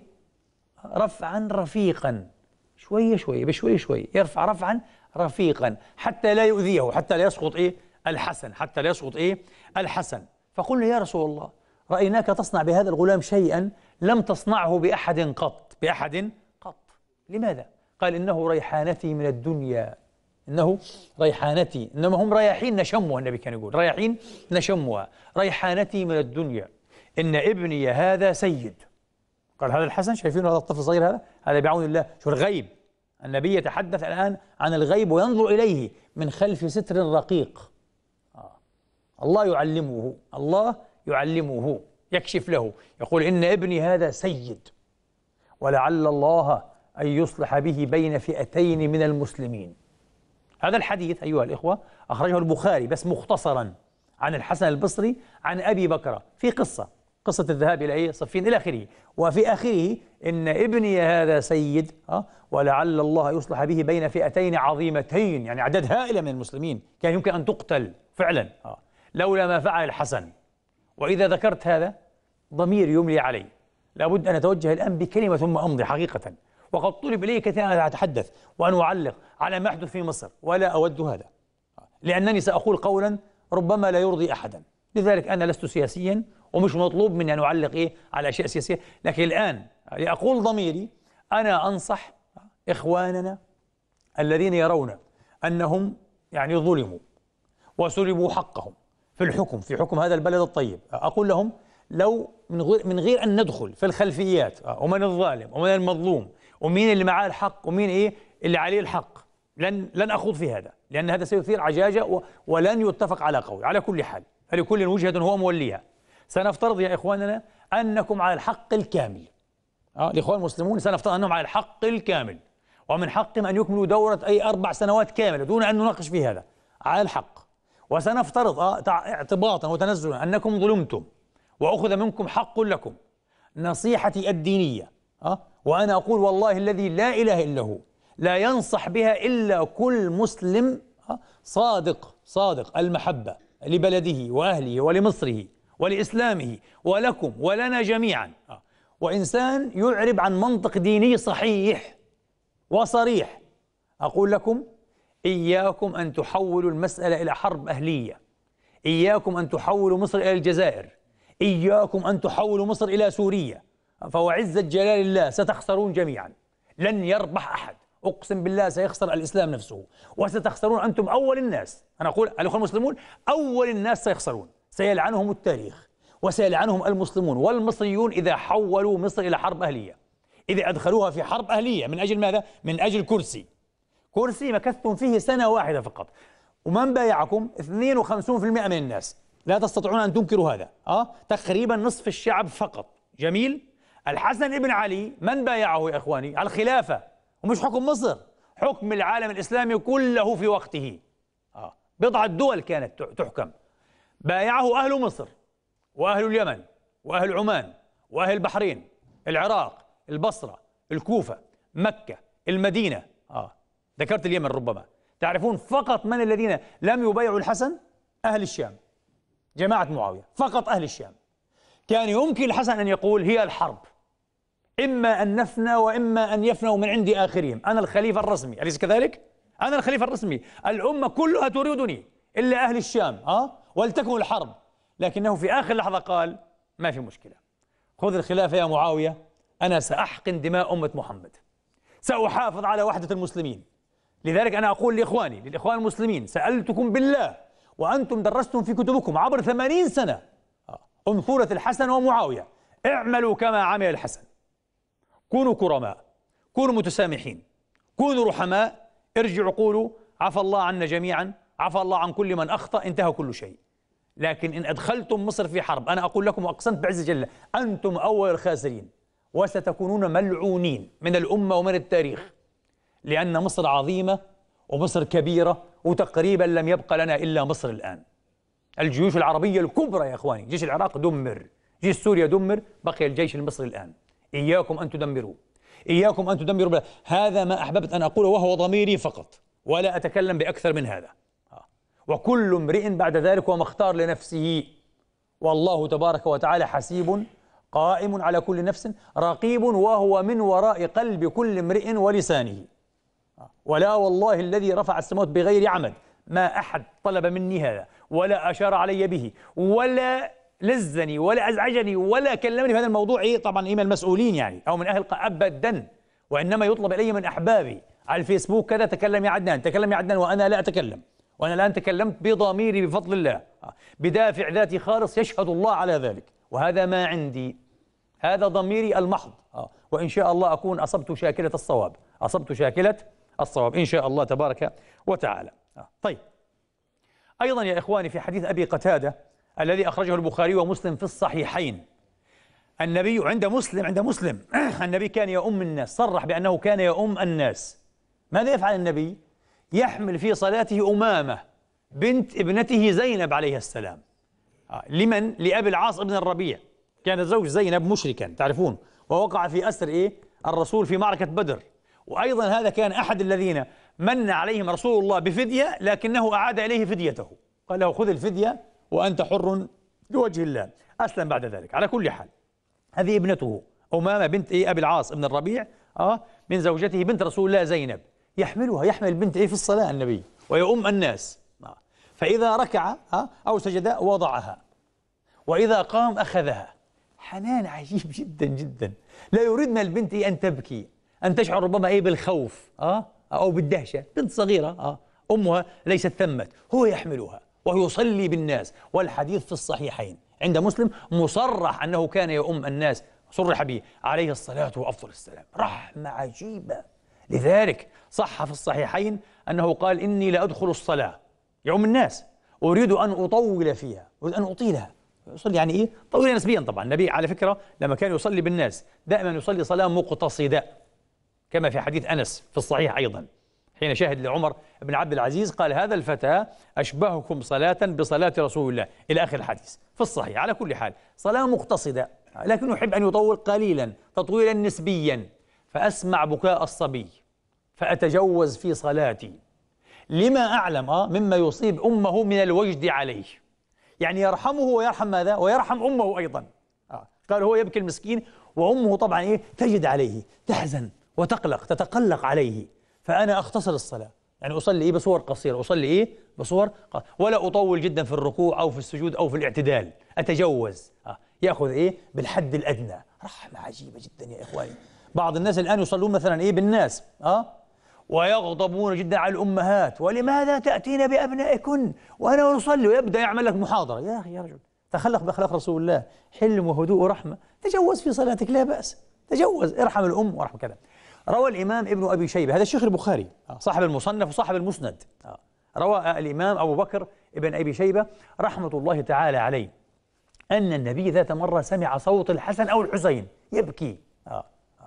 رفعا رفيقا، شوية شوية بشوي شوي يرفع رفعا رفيقا حتى لا يؤذيه، حتى لا يسقط إيه الحسن، حتى لا يسقط إيه الحسن. فقلنا يا رسول الله رأيناك تصنع بهذا الغلام شيئا لم تصنعه بأحد قط، بأحد قط. لماذا؟ قال إنه ريحانتي من الدنيا، إنه ريحانتي، إنما هم رياحين نشمها، النبي كان يقول رياحين نشمها، ريحانتي من الدنيا، إن ابني هذا سيد. قال هذا الحسن، شايفين هذا الطفل الصغير هذا هذا بعون الله، شو الغيب. النبي يتحدث الآن عن الغيب وينظر إليه من خلف ستر رقيق. آه. الله يعلمه، الله يعلمه، يكشف له، يقول إن ابني هذا سيد ولعل الله أن يصلح به بين فئتين من المسلمين. هذا الحديث أيها الإخوة أخرجه البخاري بس مختصرا عن الحسن البصري عن أبي بكر في قصة قصة الذهاب إلى صفين إلى آخره، وفي آخره إن ابني هذا سيد أه ولعل الله يصلح به بين فئتين عظيمتين، يعني أعداد هائلة من المسلمين كان يمكن أن تقتل فعلا أه لولا ما فعل الحسن. وإذا ذكرت هذا ضمير يملي علي، لابد أن أتوجه الآن بكلمة ثم أمضي حقيقة. وقد طلب إلي كثيرا أن أتحدث وأن أعلق على ما يحدث في مصر، ولا أود هذا لأنني سأقول قولا ربما لا يرضي أحدا، لذلك أنا لست سياسيا ومش مطلوب مني أن أعلق إيه على أشياء سياسية. لكن الآن لأقول ضميري، أنا أنصح إخواننا الذين يرون أنهم يعني ظلموا وسلبوا حقهم في الحكم، في حكم هذا البلد الطيب، أقول لهم لو من غير من غير أن ندخل في الخلفيات ومن الظالم ومن المظلوم ومين اللي معاه الحق ومين إيه اللي عليه الحق، لن لن أخوض في هذا، لأن هذا سيثير عجاجة ولن يتفق على قول. على كل حال فلكل وجهة هو موليها. سنفترض يا إخواننا أنكم على الحق الكامل. آه الإخوان المسلمون سنفترض أنهم على الحق الكامل، ومن حقهم أن يكملوا دورة أي أربع سنوات كاملة دون أن نناقش في هذا، على الحق. وسنفترض آه اعتباطا وتنزلا أنكم ظلمتم وأخذ منكم حق لكم. نصيحتي الدينية آه وأنا أقول والله الذي لا إله إلا هو لا ينصح بها إلا كل مسلم آه صادق صادق المحبة لبلده وأهله ولمصره ولإسلامه ولكم ولنا جميعا، آه وإنسان يعرب عن منطق ديني صحيح وصريح. أقول لكم إياكم أن تحولوا المسألة إلى حرب أهلية، إياكم أن تحولوا مصر إلى الجزائر، إياكم أن تحولوا مصر إلى سوريا، فوعزة جلال الله ستخسرون جميعا، لن يربح أحد، أقسم بالله سيخسر الإسلام نفسه وستخسرون أنتم أول الناس. أنا أقول الأخوة المسلمون أول الناس سيخسرون، سيلعنهم التاريخ وسيلعنهم المسلمون والمصريون إذا حولوا مصر إلى حرب أهلية، إذا أدخلوها في حرب أهلية. من أجل ماذا؟ من أجل كرسي، كرسي مكثتم فيه سنة واحدة فقط، ومن بايعكم اثنين وخمسين بالمئة من الناس، لا تستطيعون أن تنكروا هذا. أه؟ تقريبا نصف الشعب فقط. جميل. الحسن ابن علي من بايعه يا إخواني؟ على الخلافة، ومش حكم مصر، حكم العالم الإسلامي كله في وقته. آه. بضعة دول كانت تحكم، بايعه أهل مصر وأهل اليمن وأهل عمان وأهل البحرين، العراق، البصرة، الكوفة، مكة، المدينة. آه. ذكرت اليمن ربما. تعرفون فقط من الذين لم يبايعوا الحسن؟ أهل الشام، جماعة معاوية، فقط أهل الشام. كان يمكن الحسن أن يقول هي الحرب، إما أن نفنى وإما أن يفنوا من عند آخرهم، أنا الخليفة الرسمي، أليس كذلك؟ أنا الخليفة الرسمي، الأمة كلها تريدني إلا أهل الشام، ها؟ ولتكن الحرب. لكنه في آخر لحظة قال ما في مشكلة، خذ الخلافة يا معاوية، أنا سأحقن دماء أمة محمد، سأحافظ على وحدة المسلمين. لذلك أنا أقول لإخواني للإخوان المسلمين، سألتكم بالله وأنتم درستم في كتبكم عبر ثمانين سنة أنثورة الحسن ومعاوية، اعملوا كما عمل الحسن، كونوا كرماء، كونوا متسامحين، كونوا رحماء، ارجعوا قولوا عفى الله عنا جميعا، عفى الله عن كل من أخطأ، انتهى كل شيء. لكن إن أدخلتم مصر في حرب، أنا أقول لكم وأقسمت بعز جل، أنتم أول الخاسرين وستكونون ملعونين من الأمة ومن التاريخ، لأن مصر عظيمة ومصر كبيرة، وتقريبا لم يبقى لنا إلا مصر الآن. الجيوش العربية الكبرى يا إخواني، جيش العراق دمر، جيش سوريا دمر، بقي الجيش المصري الآن. إياكم أن تدمروا، إياكم أن تدمروا. هذا ما أحببت أن أقوله وهو ضميري فقط، ولا أتكلم بأكثر من هذا. وكل امرئ بعد ذلك وما اختار لنفسه، والله تبارك وتعالى حسيب قائم على كل نفس رقيب، وهو من وراء قلب كل امرئ ولسانه. ولا والله الذي رفع السماوات بغير عمد ما أحد طلب مني هذا ولا أشار علي به ولا لزني ولا أزعجني ولا كلمني في هذا الموضوع. إيه طبعا إيه من المسؤولين يعني أو من أهل أبدا، وإنما يطلب إلي من أحبابي على الفيسبوك كذا، تكلم يا عدنان، تكلم يا عدنان، وأنا لا أتكلم، وأنا الآن تكلمت بضميري بفضل الله، بدافع ذاتي خالص يشهد الله على ذلك، وهذا ما عندي، هذا ضميري المحض. وإن شاء الله أكون أصبت شاكلة الصواب، أصبت شاكلة الصواب إن شاء الله تبارك وتعالى. طيب، أيضا يا إخواني في حديث أبي قتادة الذي أخرجه البخاري ومسلم في الصحيحين، النبي عند مسلم عند مسلم النبي كان يؤم الناس، صرح بأنه كان يؤم الناس. ماذا يفعل النبي؟ يحمل في صلاته أمامة بنت ابنته زينب عليه السلام. لمن؟ لأبي العاص بن الربيع، كان زوج زينب مشركا تعرفون، ووقع في أسر إيه؟ الرسول في معركة بدر. وأيضا هذا كان أحد الذين من عليهم رسول الله بفدية، لكنه أعاد إليه فديته، قال له خذ الفدية وأنت حر لوجه الله. أسلم بعد ذلك. على كل حال هذه ابنته أمامة بنت إيه؟ أبي العاص بن الربيع، آه من زوجته بنت رسول الله زينب، يحملها، يحمل البنت إيه في الصلاة النبي ويؤم الناس. آه. فإذا ركع آه أو سجد وضعها، وإذا قام أخذها. حنان عجيب جدا جدا، لا يريدنا البنت إيه؟ أن تبكي، أن تشعر ربما إيه؟ بالخوف آه أو بالدهشة، بنت صغيرة آه أمها ليست ثمت، هو يحملها وهو يصلي بالناس. والحديث في الصحيحين عند مسلم مصرح أنه كان يؤم الناس، صرح به عليه الصلاة وأفضل السلام، رحمة عجيبة. لذلك صح في الصحيحين أنه قال إني لأدخل الصلاة يؤم الناس أريد أن أطول فيها، أريد أن أطيلها، يصلي يعني إيه؟ طويلة نسبيا. طبعا النبي على فكرة لما كان يصلي بالناس دائما يصلي صلاة مقتصدة، كما في حديث أنس في الصحيح أيضا حين شاهد لعمر بن عبد العزيز قال هذا الفتى أشبهكم صلاة بصلاة رسول الله إلى آخر الحديث في الصحيح. على كل حال صلاة مقتصدة، لكن يحب أن يطول قليلا تطويلا نسبيا، فأسمع بكاء الصبي فأتجوز في صلاتي لما أعلم آه مما يصيب أمه من الوجد عليه، يعني يرحمه ويرحم ماذا؟ ويرحم أمه أيضا. آه. قال هو يبكي المسكين وأمه طبعا إيه؟ تجد عليه، تحزن وتقلق تتقلق عليه، فأنا أختصر الصلاة، يعني أصلي إيه؟ بصور قصيرة، أصلي إيه؟ بصور قصيرة، ولا أطول جدا في الركوع أو في السجود أو في الاعتدال، أتجوز. آه. يأخذ إيه؟ بالحد الأدنى. رحمة عجيبة جدا يا إخواني. بعض الناس الآن يصلون مثلا إيه؟ بالناس آه ويغضبون جدا على الأمهات، ولماذا تأتين بأبنائكن وأنا أصلي، ويبدأ يعمل لك محاضرة. يا أخي يا رجل تخلق بأخلاق رسول الله، حلم وهدوء ورحمة، تجوز في صلاتك لا بأس، تجوز، ارحم الأم وارحم كذا. روى الإمام ابن أبي شيبة، هذا الشيخ البخاري صاحب المصنف وصاحب المسند، روى الإمام أبو بكر ابن أبي شيبة رحمة الله تعالى عليه أن النبي ذات مرة سمع صوت الحسن أو الحسين يبكي، آه.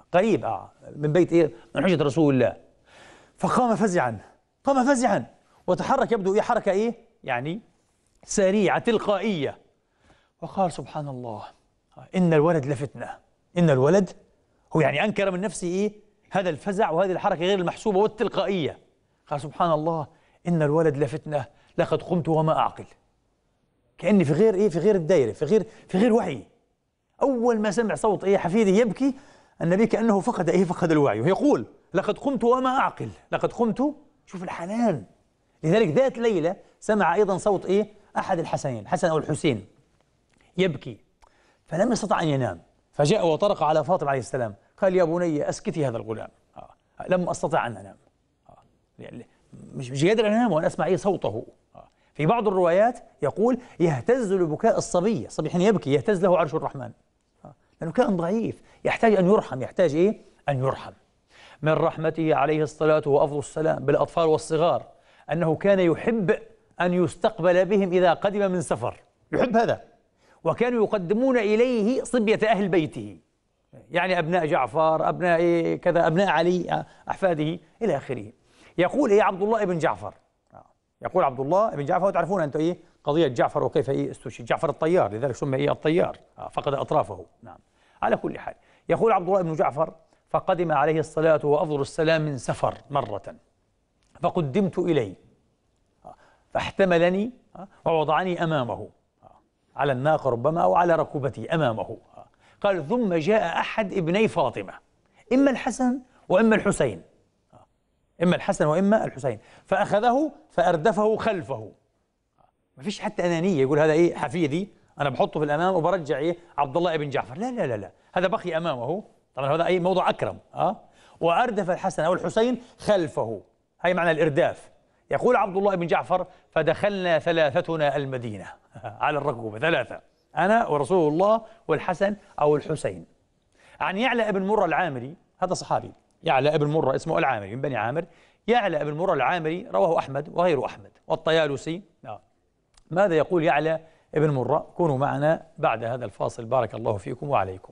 قريب آه من بيت إيه؟ من حجرة رسول الله. فقام فزعا، قام فزعا وتحرك، يبدو إيه حركة إيه يعني سريعة تلقائية، وقال سبحان الله إن الولد لفتنة. إن الولد هو يعني أنكر من نفسه إيه هذا الفزع وهذه الحركة غير المحسوبة والتلقائية. قال سبحان الله إن الولد لفتنة لقد قمت وما أعقل. كأني في غير إيه في غير الدائرة، في غير في غير وعي. أول ما سمع صوت إيه حفيده يبكي النبي كأنه فقد إيه فقد الوعي، ويقول لقد قمت وما أعقل. لقد قمت، شوف الحنان. لذلك ذات ليلة سمع أيضا صوت إيه أحد الحسنين، الحسن أو الحسين، يبكي، فلم يستطع أن ينام، فجاء وطرق على فاطمة عليه السلام، قال يا بني أسكتي هذا الغلام. آه. لم أستطع أن أنام، آه. يعني مش مش قادر أنام وأنا أسمع إيه صوته. آه. في بعض الروايات يقول يهتز لبكاء الصبي، الصبي حين يبكي يهتز له عرش الرحمن، آه. لأنه كائن ضعيف يحتاج أن يرحم، يحتاج إيه أن يرحم. من رحمته عليه الصلاة وأفضل السلام بالأطفال والصغار أنه كان يحب أن يستقبل بهم إذا قدم من سفر، يحب هذا، وكانوا يقدمون إليه صبية أهل بيته، يعني أبناء جعفر، أبناء إيه كذا، أبناء علي، أحفاده إلى آخره. يقول إيه عبد الله بن جعفر، يقول عبد الله بن جعفر، وتعرفون أنتم إيه قضية جعفر وكيف إيه استشهد، جعفر الطيار لذلك سمي إيه الطيار، فقد أطرافه. نعم. على كل حال يقول عبد الله بن جعفر فقدم عليه الصلاة وأفضل السلام من سفر مرة، فقدمت إليه فاحتملني ووضعني أمامه على الناقة ربما أو على ركبتي أمامه. قال ثم جاء أحد ابني فاطمة، إما الحسن وإما الحسين، إما الحسن وإما الحسين، فأخذه فأردفه خلفه. ما فيش حتى أنانية يقول هذا إيه حفيدي أنا بحطه في الأمام وبرجع إيه عبد الله بن جعفر، لا لا لا لا، هذا بقي أمامه، طبعا هذا أي موضوع أكرم. أه وأردف الحسن أو الحسين خلفه، هي معنى الإرداف. يقول عبد الله بن جعفر فدخلنا ثلاثتنا المدينة على الركوبة، ثلاثة، أنا ورسول الله والحسن أو الحسين. عن يعلى ابن مرة العامري، هذا صحابي يعلى ابن مرة اسمه العامري من بني عامر، يعلى ابن مرة العامري رواه أحمد وغير أحمد والطيالسي. آه. ماذا يقول يعلى ابن مرة؟ كونوا معنا بعد هذا الفاصل، بارك الله فيكم وعليكم.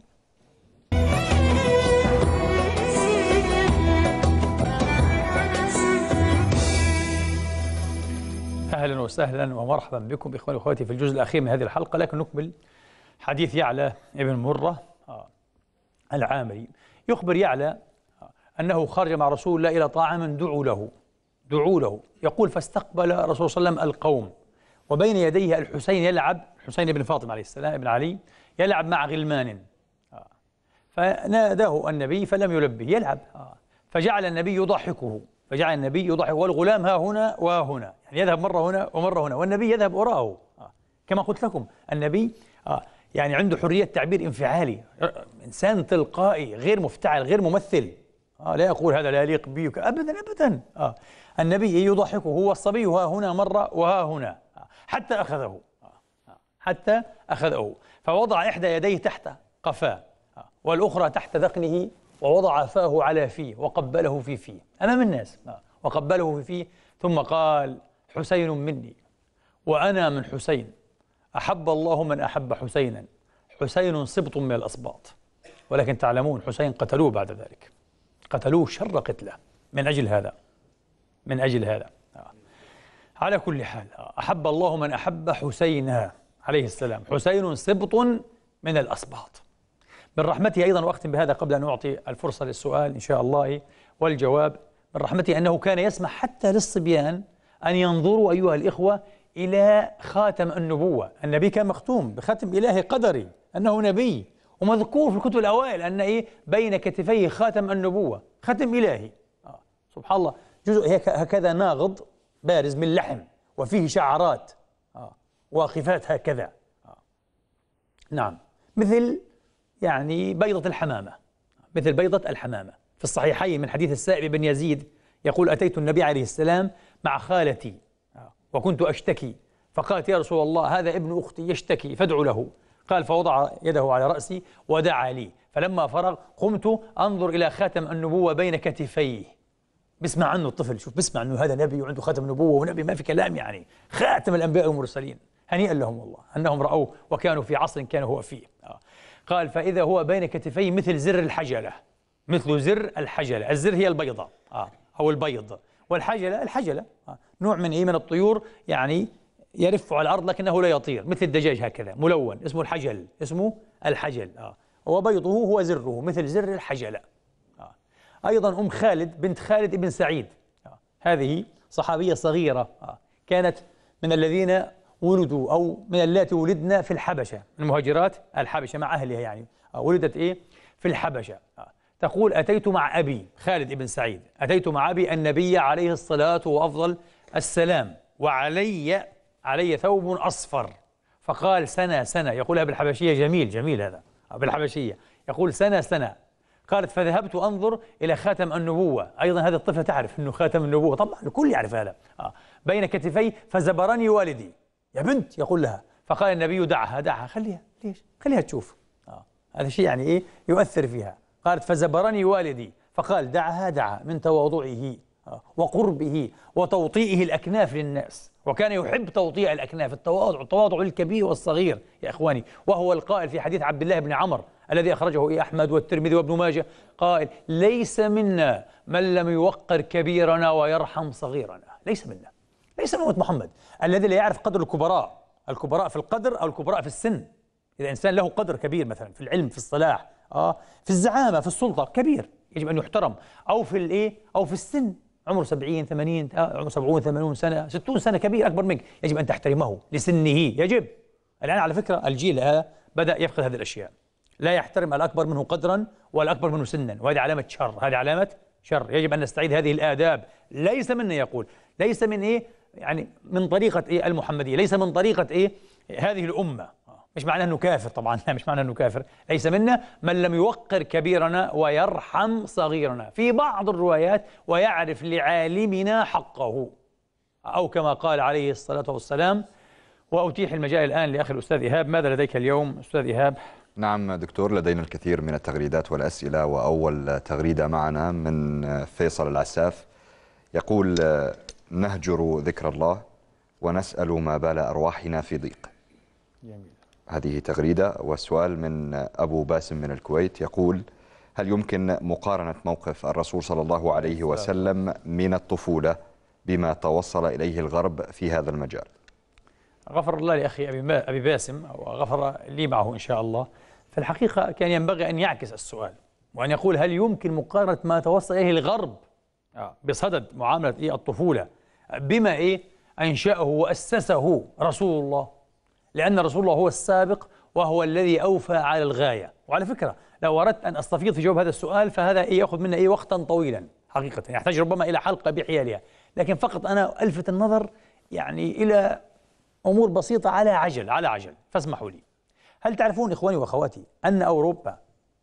أهلا وسهلا ومرحبا بكم إخواني وأخواتي في الجزء الأخير من هذه الحلقة، لكن نكمل حديث يعلى ابن مرة آه العامري. يخبر يعلى آه أنه خرج مع رسول الله إلى طاعم دعوا له دعوا له يقول فاستقبل رسول صلى الله عليه وسلم القوم، وبين يديه الحسين يلعب، الحسين بن فاطمة عليه السلام ابن علي يلعب مع غلمان، آه فناداه النبي فلم يلبه، يلعب، آه فجعل النبي يضحكه، فجعل النبي يضحك والغلام ها هنا وها هنا، يعني يذهب مرة هنا ومرة هنا والنبي يذهب وراءه. آه. كما قلت لكم النبي آه يعني عنده حرية تعبير انفعالي، إنسان تلقائي غير مفتعل غير ممثل، آه لا يقول هذا لا يليق بي أبدا أبدا. آه النبي يضحكه هو الصبي ها هنا مرة وها هنا، آه حتى أخذه، آه حتى أخذه فوضع إحدى يديه تحت قفاه آه والأخرى تحت ذقنه، ووضع فاه على فيه وقبله في فيه أمام الناس، وقبله في فيه، ثم قال حسين مني وأنا من حسين، أحب الله من أحب حسينا، حسين سبط من الأسباط. ولكن تعلمون حسين قتلوه بعد ذلك، قتلوه شر قتله من أجل هذا، من أجل هذا. على كل حال أحب الله من أحب حسينا عليه السلام، حسين سبط من الأسباط. من رحمته أيضا، وأختم بهذا قبل أن أعطي الفرصة للسؤال إن شاء الله والجواب، من رحمته أنه كان يسمح حتى للصبيان أن ينظروا أيها الإخوة إلى خاتم النبوة. النبي كان مختوم بختم إلهي قدري أنه نبي، ومذكور في الكتب الأوائل أن إيه بين كتفيه خاتم النبوة، ختم إلهي. آه. سبحان الله، جزء هكذا ناغض بارز من لحم وفيه شعرات آه. واقفات هكذا آه. نعم، مثل يعني بيضة الحمامة، مثل بيضة الحمامة. في الصحيحين من حديث السائب بن يزيد يقول أتيت النبي عليه السلام مع خالتي وكنت أشتكي، فقالت يا رسول الله هذا ابن أختي يشتكي فادعو له، قال فوضع يده على رأسي ودعا لي، فلما فرغ قمت أنظر إلى خاتم النبوة بين كتفيه. بسمع عنه الطفل، شوف بسمع أنه هذا نبي وعنده خاتم نبوة ونبي، ما في كلام، يعني خاتم الأنبياء والمرسلين، هنيئا لهم والله أنهم رأوه وكانوا في عصر كان هو فيه. قال فإذا هو بين كتفيه مثل زر الحجلة، مثل زر الحجلة. الزر هي البيضة آه أو البيض، والحجلة الحجلة آه نوع من إيه من الطيور يعني يرف على الأرض لكنه لا يطير، مثل الدجاج هكذا ملون، اسمه الحجل، اسمه الحجل آه وبيضه هو زره مثل زر الحجلة. آه أيضا أم خالد بنت خالد بن سعيد، آه هذه صحابية صغيرة آه كانت من الذين ولدوا أو من اللاتي ولدنا في الحبشة، المهاجرات الحبشة مع أهلها يعني آه ولدت إيه في الحبشة. آه تقول أتيت مع أبي خالد بن سعيد، أتيت مع أبي النبي عليه الصلاة وأفضل السلام، وعلي علي ثوب أصفر، فقال سنة سنة، يقولها بالحبشية، جميل جميل هذا بالحبشية، يقول سنة سنة. قالت فذهبت أنظر إلى خاتم النبوة، أيضا هذه الطفلة تعرف أنه خاتم النبوة، طبعا الكل يعرف هذا آه. بين كتفي فزبرني والدي، يا بنت يقول لها، فقال النبي دعها دعها خليها، ليش؟ خليها تشوف آه. هذا شيء يعني إيه يؤثر فيها. قالت فزبرني والدي، فقال دعها دعها من تواضعه وقربه وتوطيئه الأكناف للناس، وكان يحب توطيع الأكناف، التواضع، التواضع للكبير والصغير يا إخواني. وهو القائل في حديث عبد الله بن عمر الذي أخرجه أحمد والترمذي وابن ماجه، قائل ليس منا من لم يوقر كبيرنا ويرحم صغيرنا. ليس منا، ليس من أمة محمد الذي لا يعرف قدر الكبراء، الكبراء في القدر أو الكبراء في السن. إذا إنسان له قدر كبير مثلا في العلم، في الصلاح آه في الزعامة، في السلطة، كبير يجب أن يحترم، أو في الإيه أو في السن، عمره سبعين ثمانين عمره سبعون ثمانون سنة ستون سنة، كبير أكبر منك، يجب أن تحترمه لسنه. يجب. الآن على فكرة الجيل هذا بدأ يفقد هذه الأشياء، لا يحترم الأكبر منه قدرا والأكبر منه سنا، وهذه علامة شر، هذه علامة شر. يجب أن نستعيد هذه الآداب. ليس منا، يقول ليس من إيه يعني من طريقة إيه المحمدية، ليس من طريقة إيه هذه الأمة. مش معناه أنه كافر طبعا، لا مش معناه أنه كافر. ليس منا من لم يوقر كبيرنا ويرحم صغيرنا، في بعض الروايات ويعرف لعالمنا حقه، أو كما قال عليه الصلاة والسلام. وأتيح المجال الآن لأخي الأستاذ إيهاب. ماذا لديك اليوم أستاذ إيهاب؟ نعم دكتور، لدينا الكثير من التغريدات والأسئلة، وأول تغريدة معنا من فيصل العساف يقول نهجر ذكر الله ونسأل ما بال أرواحنا في ضيق. جميل. هذه تغريدة. والسؤال من أبو باسم من الكويت يقول هل يمكن مقارنة موقف الرسول صلى الله عليه وسلم من الطفولة بما توصل إليه الغرب في هذا المجال؟ غفر الله لأخي أبي باسم، أو غفر لي معه إن شاء الله. في الحقيقة كان ينبغي أن يعكس السؤال وأن يقول هل يمكن مقارنة ما توصل إليه الغرب بصدد معاملة إيه الطفولة بما إيه أنشأه وأسسه رسول الله، لأن رسول الله هو السابق وهو الذي أوفى على الغاية. وعلى فكرة لو أردت أن أستفيض في جواب هذا السؤال فهذا إيه يأخذ منا إيه وقتا طويلا حقيقة، يحتاج ربما إلى حلقة بحيالها، لكن فقط أنا ألفت النظر يعني إلى أمور بسيطة على عجل على عجل فاسمحوا لي. هل تعرفون إخواني وأخواتي أن أوروبا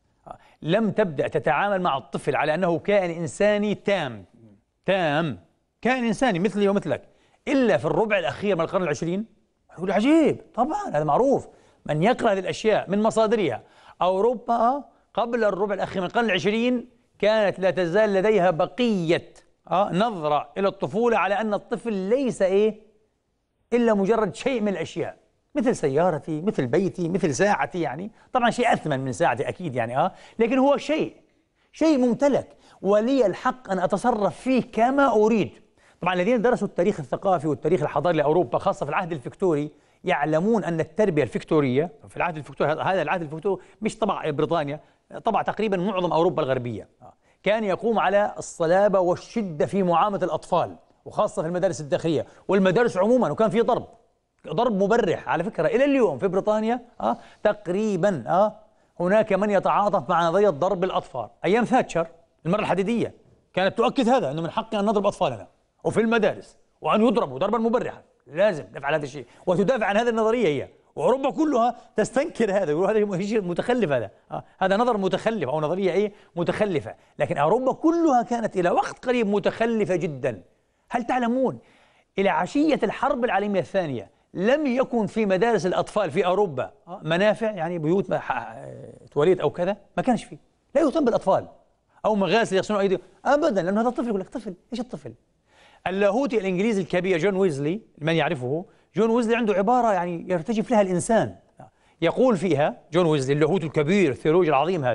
لم تبدأ تتعامل مع الطفل على أنه كائن إنساني تام تام كائن إنساني مثلي ومثلك إلا في الربع الأخير من القرن العشرين؟ يقول عجيب، طبعا هذا معروف، من يقرأ هذه الأشياء من مصادرها. أوروبا قبل الربع الأخير من القرن العشرين كانت لا تزال لديها بقية نظرة إلى الطفولة على أن الطفل ليس إيه إلا مجرد شيء من الأشياء، مثل سيارتي، مثل بيتي، مثل ساعتي، يعني طبعا شيء أثمن من ساعتي أكيد يعني آه لكن هو شيء شيء ممتلك ولي الحق أن أتصرف فيه كما أريد. طبعا الذين درسوا التاريخ الثقافي والتاريخ الحضاري لأوروبا خاصة في العهد الفكتوري يعلمون أن التربية الفكتورية في العهد الفكتوري، هذا العهد الفكتوري مش طبع بريطانيا، طبع تقريبا معظم أوروبا الغربية، كان يقوم على الصلابة والشدة في معاملة الأطفال وخاصة في المدارس الداخلية والمدارس عموما، وكان في ضرب ضرب مبرح. على فكرة إلى اليوم في بريطانيا آه تقريبا آه هناك من يتعاطف مع نظرية ضرب الأطفال. أيام ثاتشر المرأة الحديدية كانت تؤكد هذا، أنه من حقنا أن نضرب أطفالنا وفي المدارس وأن يضربوا ضربا مبرحا، لازم نفعل هذا الشيء وتدافع عن هذه النظرية هي. وأوروبا كلها تستنكر هذا، يقول هذا شيء متخلف، هذا آه هذا نظر متخلف أو نظرية إيه متخلفة. لكن أوروبا كلها كانت إلى وقت قريب متخلفة جدا. هل تعلمون إلى عشية الحرب العالمية الثانية لم يكن في مدارس الأطفال في أوروبا منافع، يعني بيوت تواليت أو كذا، ما كانش فيه، لا يهتم بالأطفال، أو مغاسل يغسلون أيديهم أبدا، لأنه هذا طفل. يقول لك طفل، إيش الطفل؟ اللاهوتي الإنجليزي الكبير جون ويزلي، من يعرفه، جون ويزلي عنده عبارة يعني يرتجف لها الإنسان، يقول فيها جون ويزلي اللاهوتي الكبير الثيولوجي العظيم هذا،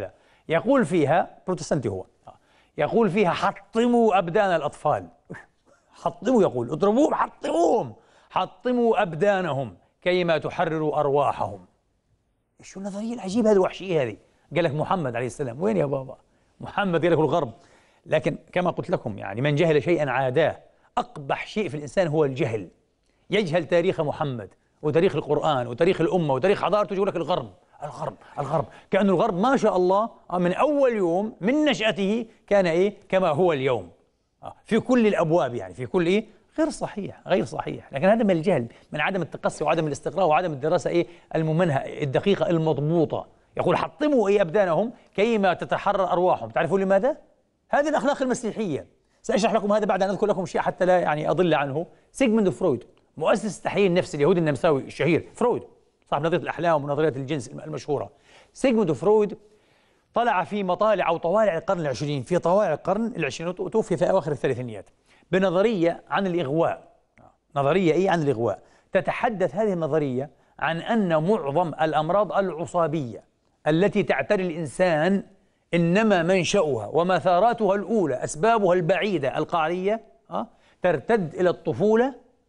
يقول فيها بروتستانتي هو، يقول فيها حطموا أبدان الأطفال. حطموا، يقول اضربوهم، حطموهم، حطموا أبدانهم كيما تحرروا أرواحهم. شو النظرية العجيبة هذه الوحشية هذه؟ قال لك محمد عليه السلام، وين يا بابا؟ محمد قال لك الغرب. لكن كما قلت لكم يعني من جهل شيئا عاداه. أقبح شيء في الإنسان هو الجهل. يجهل تاريخ محمد وتاريخ القرآن وتاريخ الأمة وتاريخ حضارته، يقول لك الغرب الغرب الغرب، كأن الغرب ما شاء الله من أول يوم من نشأته كان إيه كما هو اليوم في كل الأبواب، يعني في كل إيه. غير صحيح، غير صحيح. لكن هذا من الجهل، من عدم التقصي وعدم الاستقراء وعدم الدراسة إيه الممنهجة الدقيقة المضبوطة. يقول حطموا إيه أبدانهم كيما تتحرر أرواحهم. تعرفون لماذا؟ هذه الأخلاق المسيحية. سأشرح لكم هذا بعد أن أذكر لكم شيء حتى لا يعني أضل عنه. سيغموند فرويد مؤسس التحليل النفسي اليهودي النمساوي الشهير، فرويد صاحب نظرية الأحلام ونظرية الجنس المشهورة. سيغموند فرويد طلع في مطالع أو طوالع القرن العشرين، في طوالع القرن العشرين، توفي في أواخر الثلاثينيات، بنظرية عن الإغواء. نظرية إيه عن الإغواء؟ تتحدث هذه النظرية عن أن معظم الأمراض العصابية التي تعتري الإنسان إنما منشأها ومثاراتها الأولى، أسبابها البعيدة القعرية أه؟ ترتد إلى الطفولة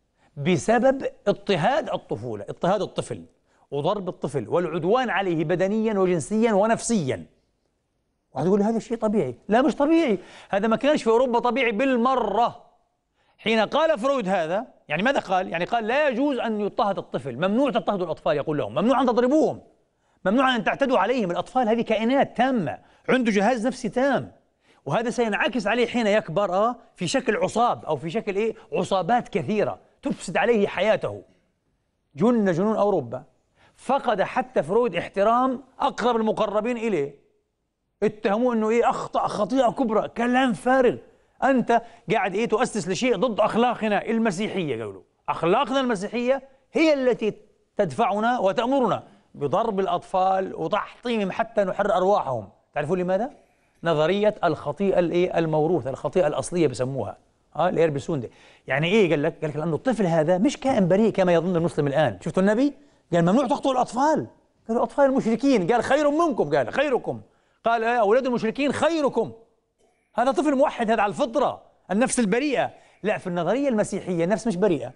بسبب اضطهاد الطفولة، اضطهاد الطفل وضرب الطفل والعدوان عليه بدنيا وجنسيا ونفسيا. واحد يقول هذا الشيء طبيعي. لا، مش طبيعي. هذا ما كانش في أوروبا طبيعي بالمرة. حين قال فرويد هذا، يعني ماذا قال؟ يعني قال لا يجوز أن يضطهد الطفل، ممنوع تضطهدوا الأطفال، يقول لهم ممنوع أن تضربوهم، ممنوع أن تعتدوا عليهم. الأطفال هذه كائنات تامة، عنده جهاز نفسي تام، وهذا سينعكس عليه حين يكبر آه في شكل عصاب أو في شكل إيه عصابات كثيرة تفسد عليه حياته. جن جنون أوروبا. فقد حتى فرويد احترام أقرب المقربين إليه، اتهموه أنه إيه أخطأ خطيئة كبرى. كلام فارغ. أنت قاعد إيه تؤسس لشيء ضد أخلاقنا المسيحية. قالوا أخلاقنا المسيحية هي التي تدفعنا وتأمرنا بضرب الأطفال وتحطيمهم حتى نحرر أرواحهم. تعرفون لماذا؟ نظرية الخطيئة الإيه الموروثة، الخطيئة الأصلية بسموها اه الإيربسوندي. يعني إيه؟ قال لك قال لك لأنه الطفل هذا مش كائن بريء كما يظن المسلم الآن. شفتوا النبي قال ممنوع تقتلوا الأطفال. قالوا أطفال المشركين، قال خير منكم، قال خيركم، قال يا أولاد المشركين خيركم. هذا طفل موحد، هذا على الفطرة، النفس البريئة. لا، في النظرية المسيحية النفس مش بريئة.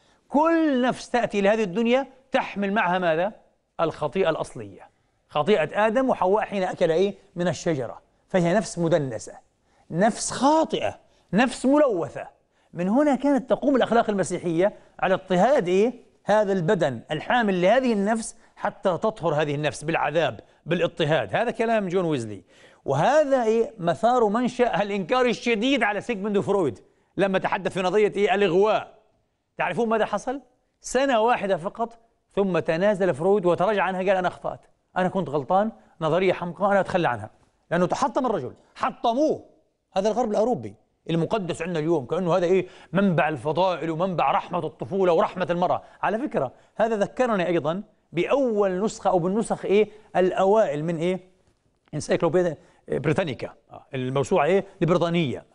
كل نفس تأتي لهذه الدنيا تحمل معها ماذا؟ الخطيئة الأصلية، خطيئة آدم وحواء حين أكل إيه من الشجرة. فهي نفس مدنسة، نفس خاطئة، نفس ملوثة. من هنا كانت تقوم الأخلاق المسيحية على اضطهاد إيه هذا البدن الحامل لهذه النفس حتى تطهر هذه النفس بالعذاب بالاضطهاد. هذا كلام جون ويزلي، وهذا إيه مثار منشأ الإنكار الشديد على سيغموند فرويد لما تحدث في نظرية إيه الإغواء. تعرفون ماذا حصل؟ سنة واحدة فقط ثم تنازل فرويد وتراجع عنها، قال أنا أخطأت، أنا كنت غلطان، نظرية حمقاء، أنا أتخلى عنها. لأنه تحطم الرجل، حطموه. هذا الغرب الأوروبي المقدس عندنا اليوم كأنه هذا إيه منبع الفضائل ومنبع رحمة الطفولة ورحمة المرأة. على فكرة هذا ذكرني أيضا بأول نسخة أو بالنسخ إيه الأوائل من إيه انسايكلوبيديا بريتانيكا، الموسوعة إيه البريطانية.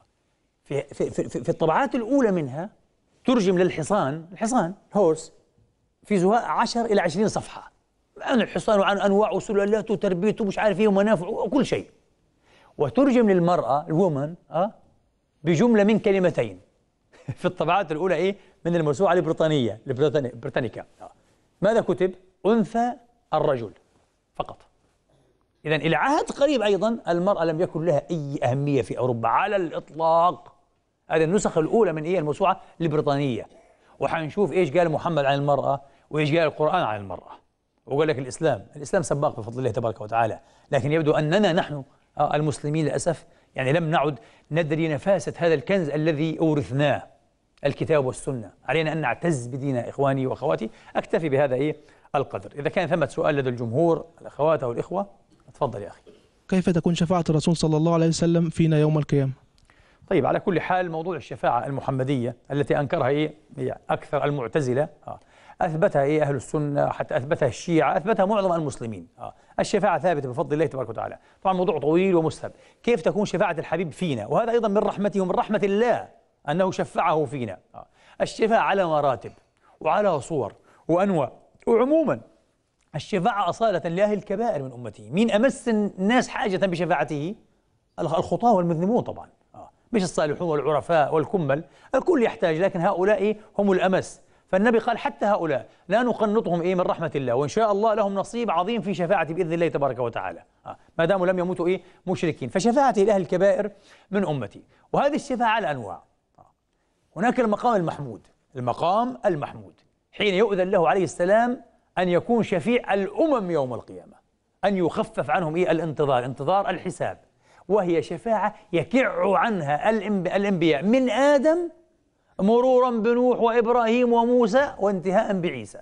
في, في, في, في الطبعات الأولى منها ترجم للحصان، الحصان هورس، في زهاء عشر إلى عشرين صفحة عن الحصان وعن أنواع وسلالات وتربيته ومش عارف إيه ومنافعه وكل شيء. وترجم للمرأة الومن أه بجملة من كلمتين في الطبعات الأولى إيه من الموسوعة البريطانية البريطانيكا. أه. ماذا كتب؟ أنثى الرجل فقط. إذن إلى عهد قريب أيضا المرأة لم يكن لها أي أهمية في أوروبا على الإطلاق. هذه النسخ الأولى من إيه الموسوعة البريطانية. وحنشوف إيش قال محمد عن المرأة وإيش قال القرآن عن المرأة. وقال لك الإسلام الإسلام سباق بفضل الله تبارك وتعالى، لكن يبدو أننا نحن المسلمين للأسف يعني لم نعد ندري نفاسة هذا الكنز الذي أورثناه، الكتاب والسنة. علينا أن نعتز بديننا إخواني وأخواتي. أكتفي بهذا إيه القدر. إذا كان ثمة سؤال لدى الجمهور الأخوات أو الإخوة تفضل يا أخي. كيف تكون شفاعة الرسول صلى الله عليه وسلم فينا يوم القيامة؟ طيب، على كل حال موضوع الشفاعة المحمدية التي أنكرها إيه أكثر المعتزلة آه. أثبتها إيه أهل السنة، حتى أثبتها الشيعة، أثبتها معظم المسلمين. آه. الشفاعة ثابتة بفضل الله تبارك وتعالى. طبعا موضوع طويل ومسهب. كيف تكون شفاعة الحبيب فينا؟ وهذا أيضا من رحمته ومن رحمة الله أنه شفعه فينا. آه. الشفاعة على مراتب وعلى صور وأنواع. وعموما الشفاعة أصالة لأهل الكبائر من أمته. مين أمس الناس حاجة بشفاعته؟ الخطاة والمذنبون طبعا، آه. مش الصالحون والعرفاء والكمل، الكل يحتاج، لكن هؤلاء هم الأمس. فالنبي قال حتى هؤلاء لا نقنطهم إيه من رحمة الله، وإن شاء الله لهم نصيب عظيم في شفاعة بإذن الله تبارك وتعالى، آه. ما داموا لم يموتوا إيه مشركين. فشفاعتي لأهل الكبائر من أمتي. وهذه الشفاعة على أنواع. آه. هناك المقام المحمود، المقام المحمود حين يؤذن له عليه السلام أن يكون شفيع الأمم يوم القيامة، أن يخفف عنهم إيه الانتظار، انتظار الحساب، وهي شفاعة يكع عنها الأنبياء من آدم مرورا بنوح وإبراهيم وموسى وانتهاء بعيسى.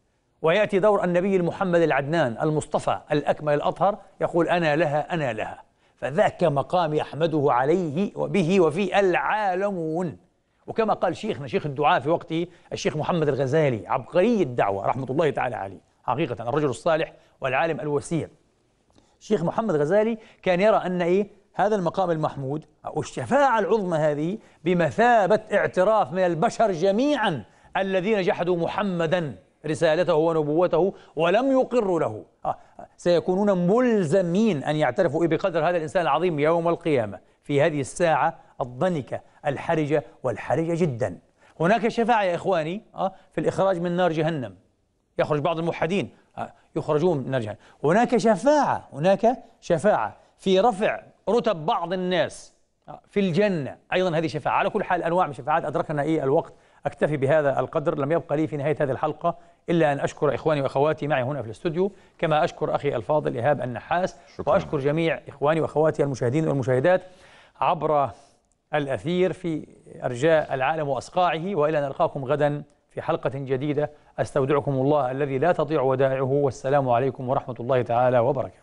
ويأتي دور النبي المحمد العدنان المصطفى الأكمل الأطهر يقول أنا لها أنا لها. فذاك مقام يحمده عليه وبه وفي العالمون. وكما قال شيخنا شيخ الدعاء في وقته الشيخ محمد الغزالي عبقري الدعوة رحمة الله تعالى عليه، حقيقة الرجل الصالح والعالم الوسيع، الشيخ محمد الغزالي كان يرى أن إيه هذا المقام المحمود أو الشفاعة العظمى هذه بمثابة اعتراف من البشر جميعا الذين جحدوا محمدا رسالته ونبوته ولم يقروا له، آه سيكونون ملزمين أن يعترفوا بقدر هذا الإنسان العظيم يوم القيامة في هذه الساعة الضنكة الحرجة والحرجة جدا. هناك شفاعة يا إخواني آه في الإخراج من نار جهنم، يخرج بعض الموحدين آه يخرجون من نار جهنم. هناك شفاعة هناك شفاعة في رفع رتب بعض الناس آه في الجنة، أيضا هذه شفاعة. على كل حال أنواع من الشفاعات، أدركنا إيه الوقت، أكتفي بهذا القدر. لم يبقى لي في نهاية هذه الحلقة إلا أن أشكر إخواني وأخواتي معي هنا في الاستوديو، كما أشكر أخي الفاضل إيهاب النحاس، شكرا. وأشكر جميع إخواني وأخواتي المشاهدين والمشاهدات عبر الأثير في أرجاء العالم وأصقاعه. وإلى أن نلقاكم غدا في حلقة جديدة، أستودعكم الله الذي لا تضيع ودائعه، والسلام عليكم ورحمة الله تعالى وبركاته.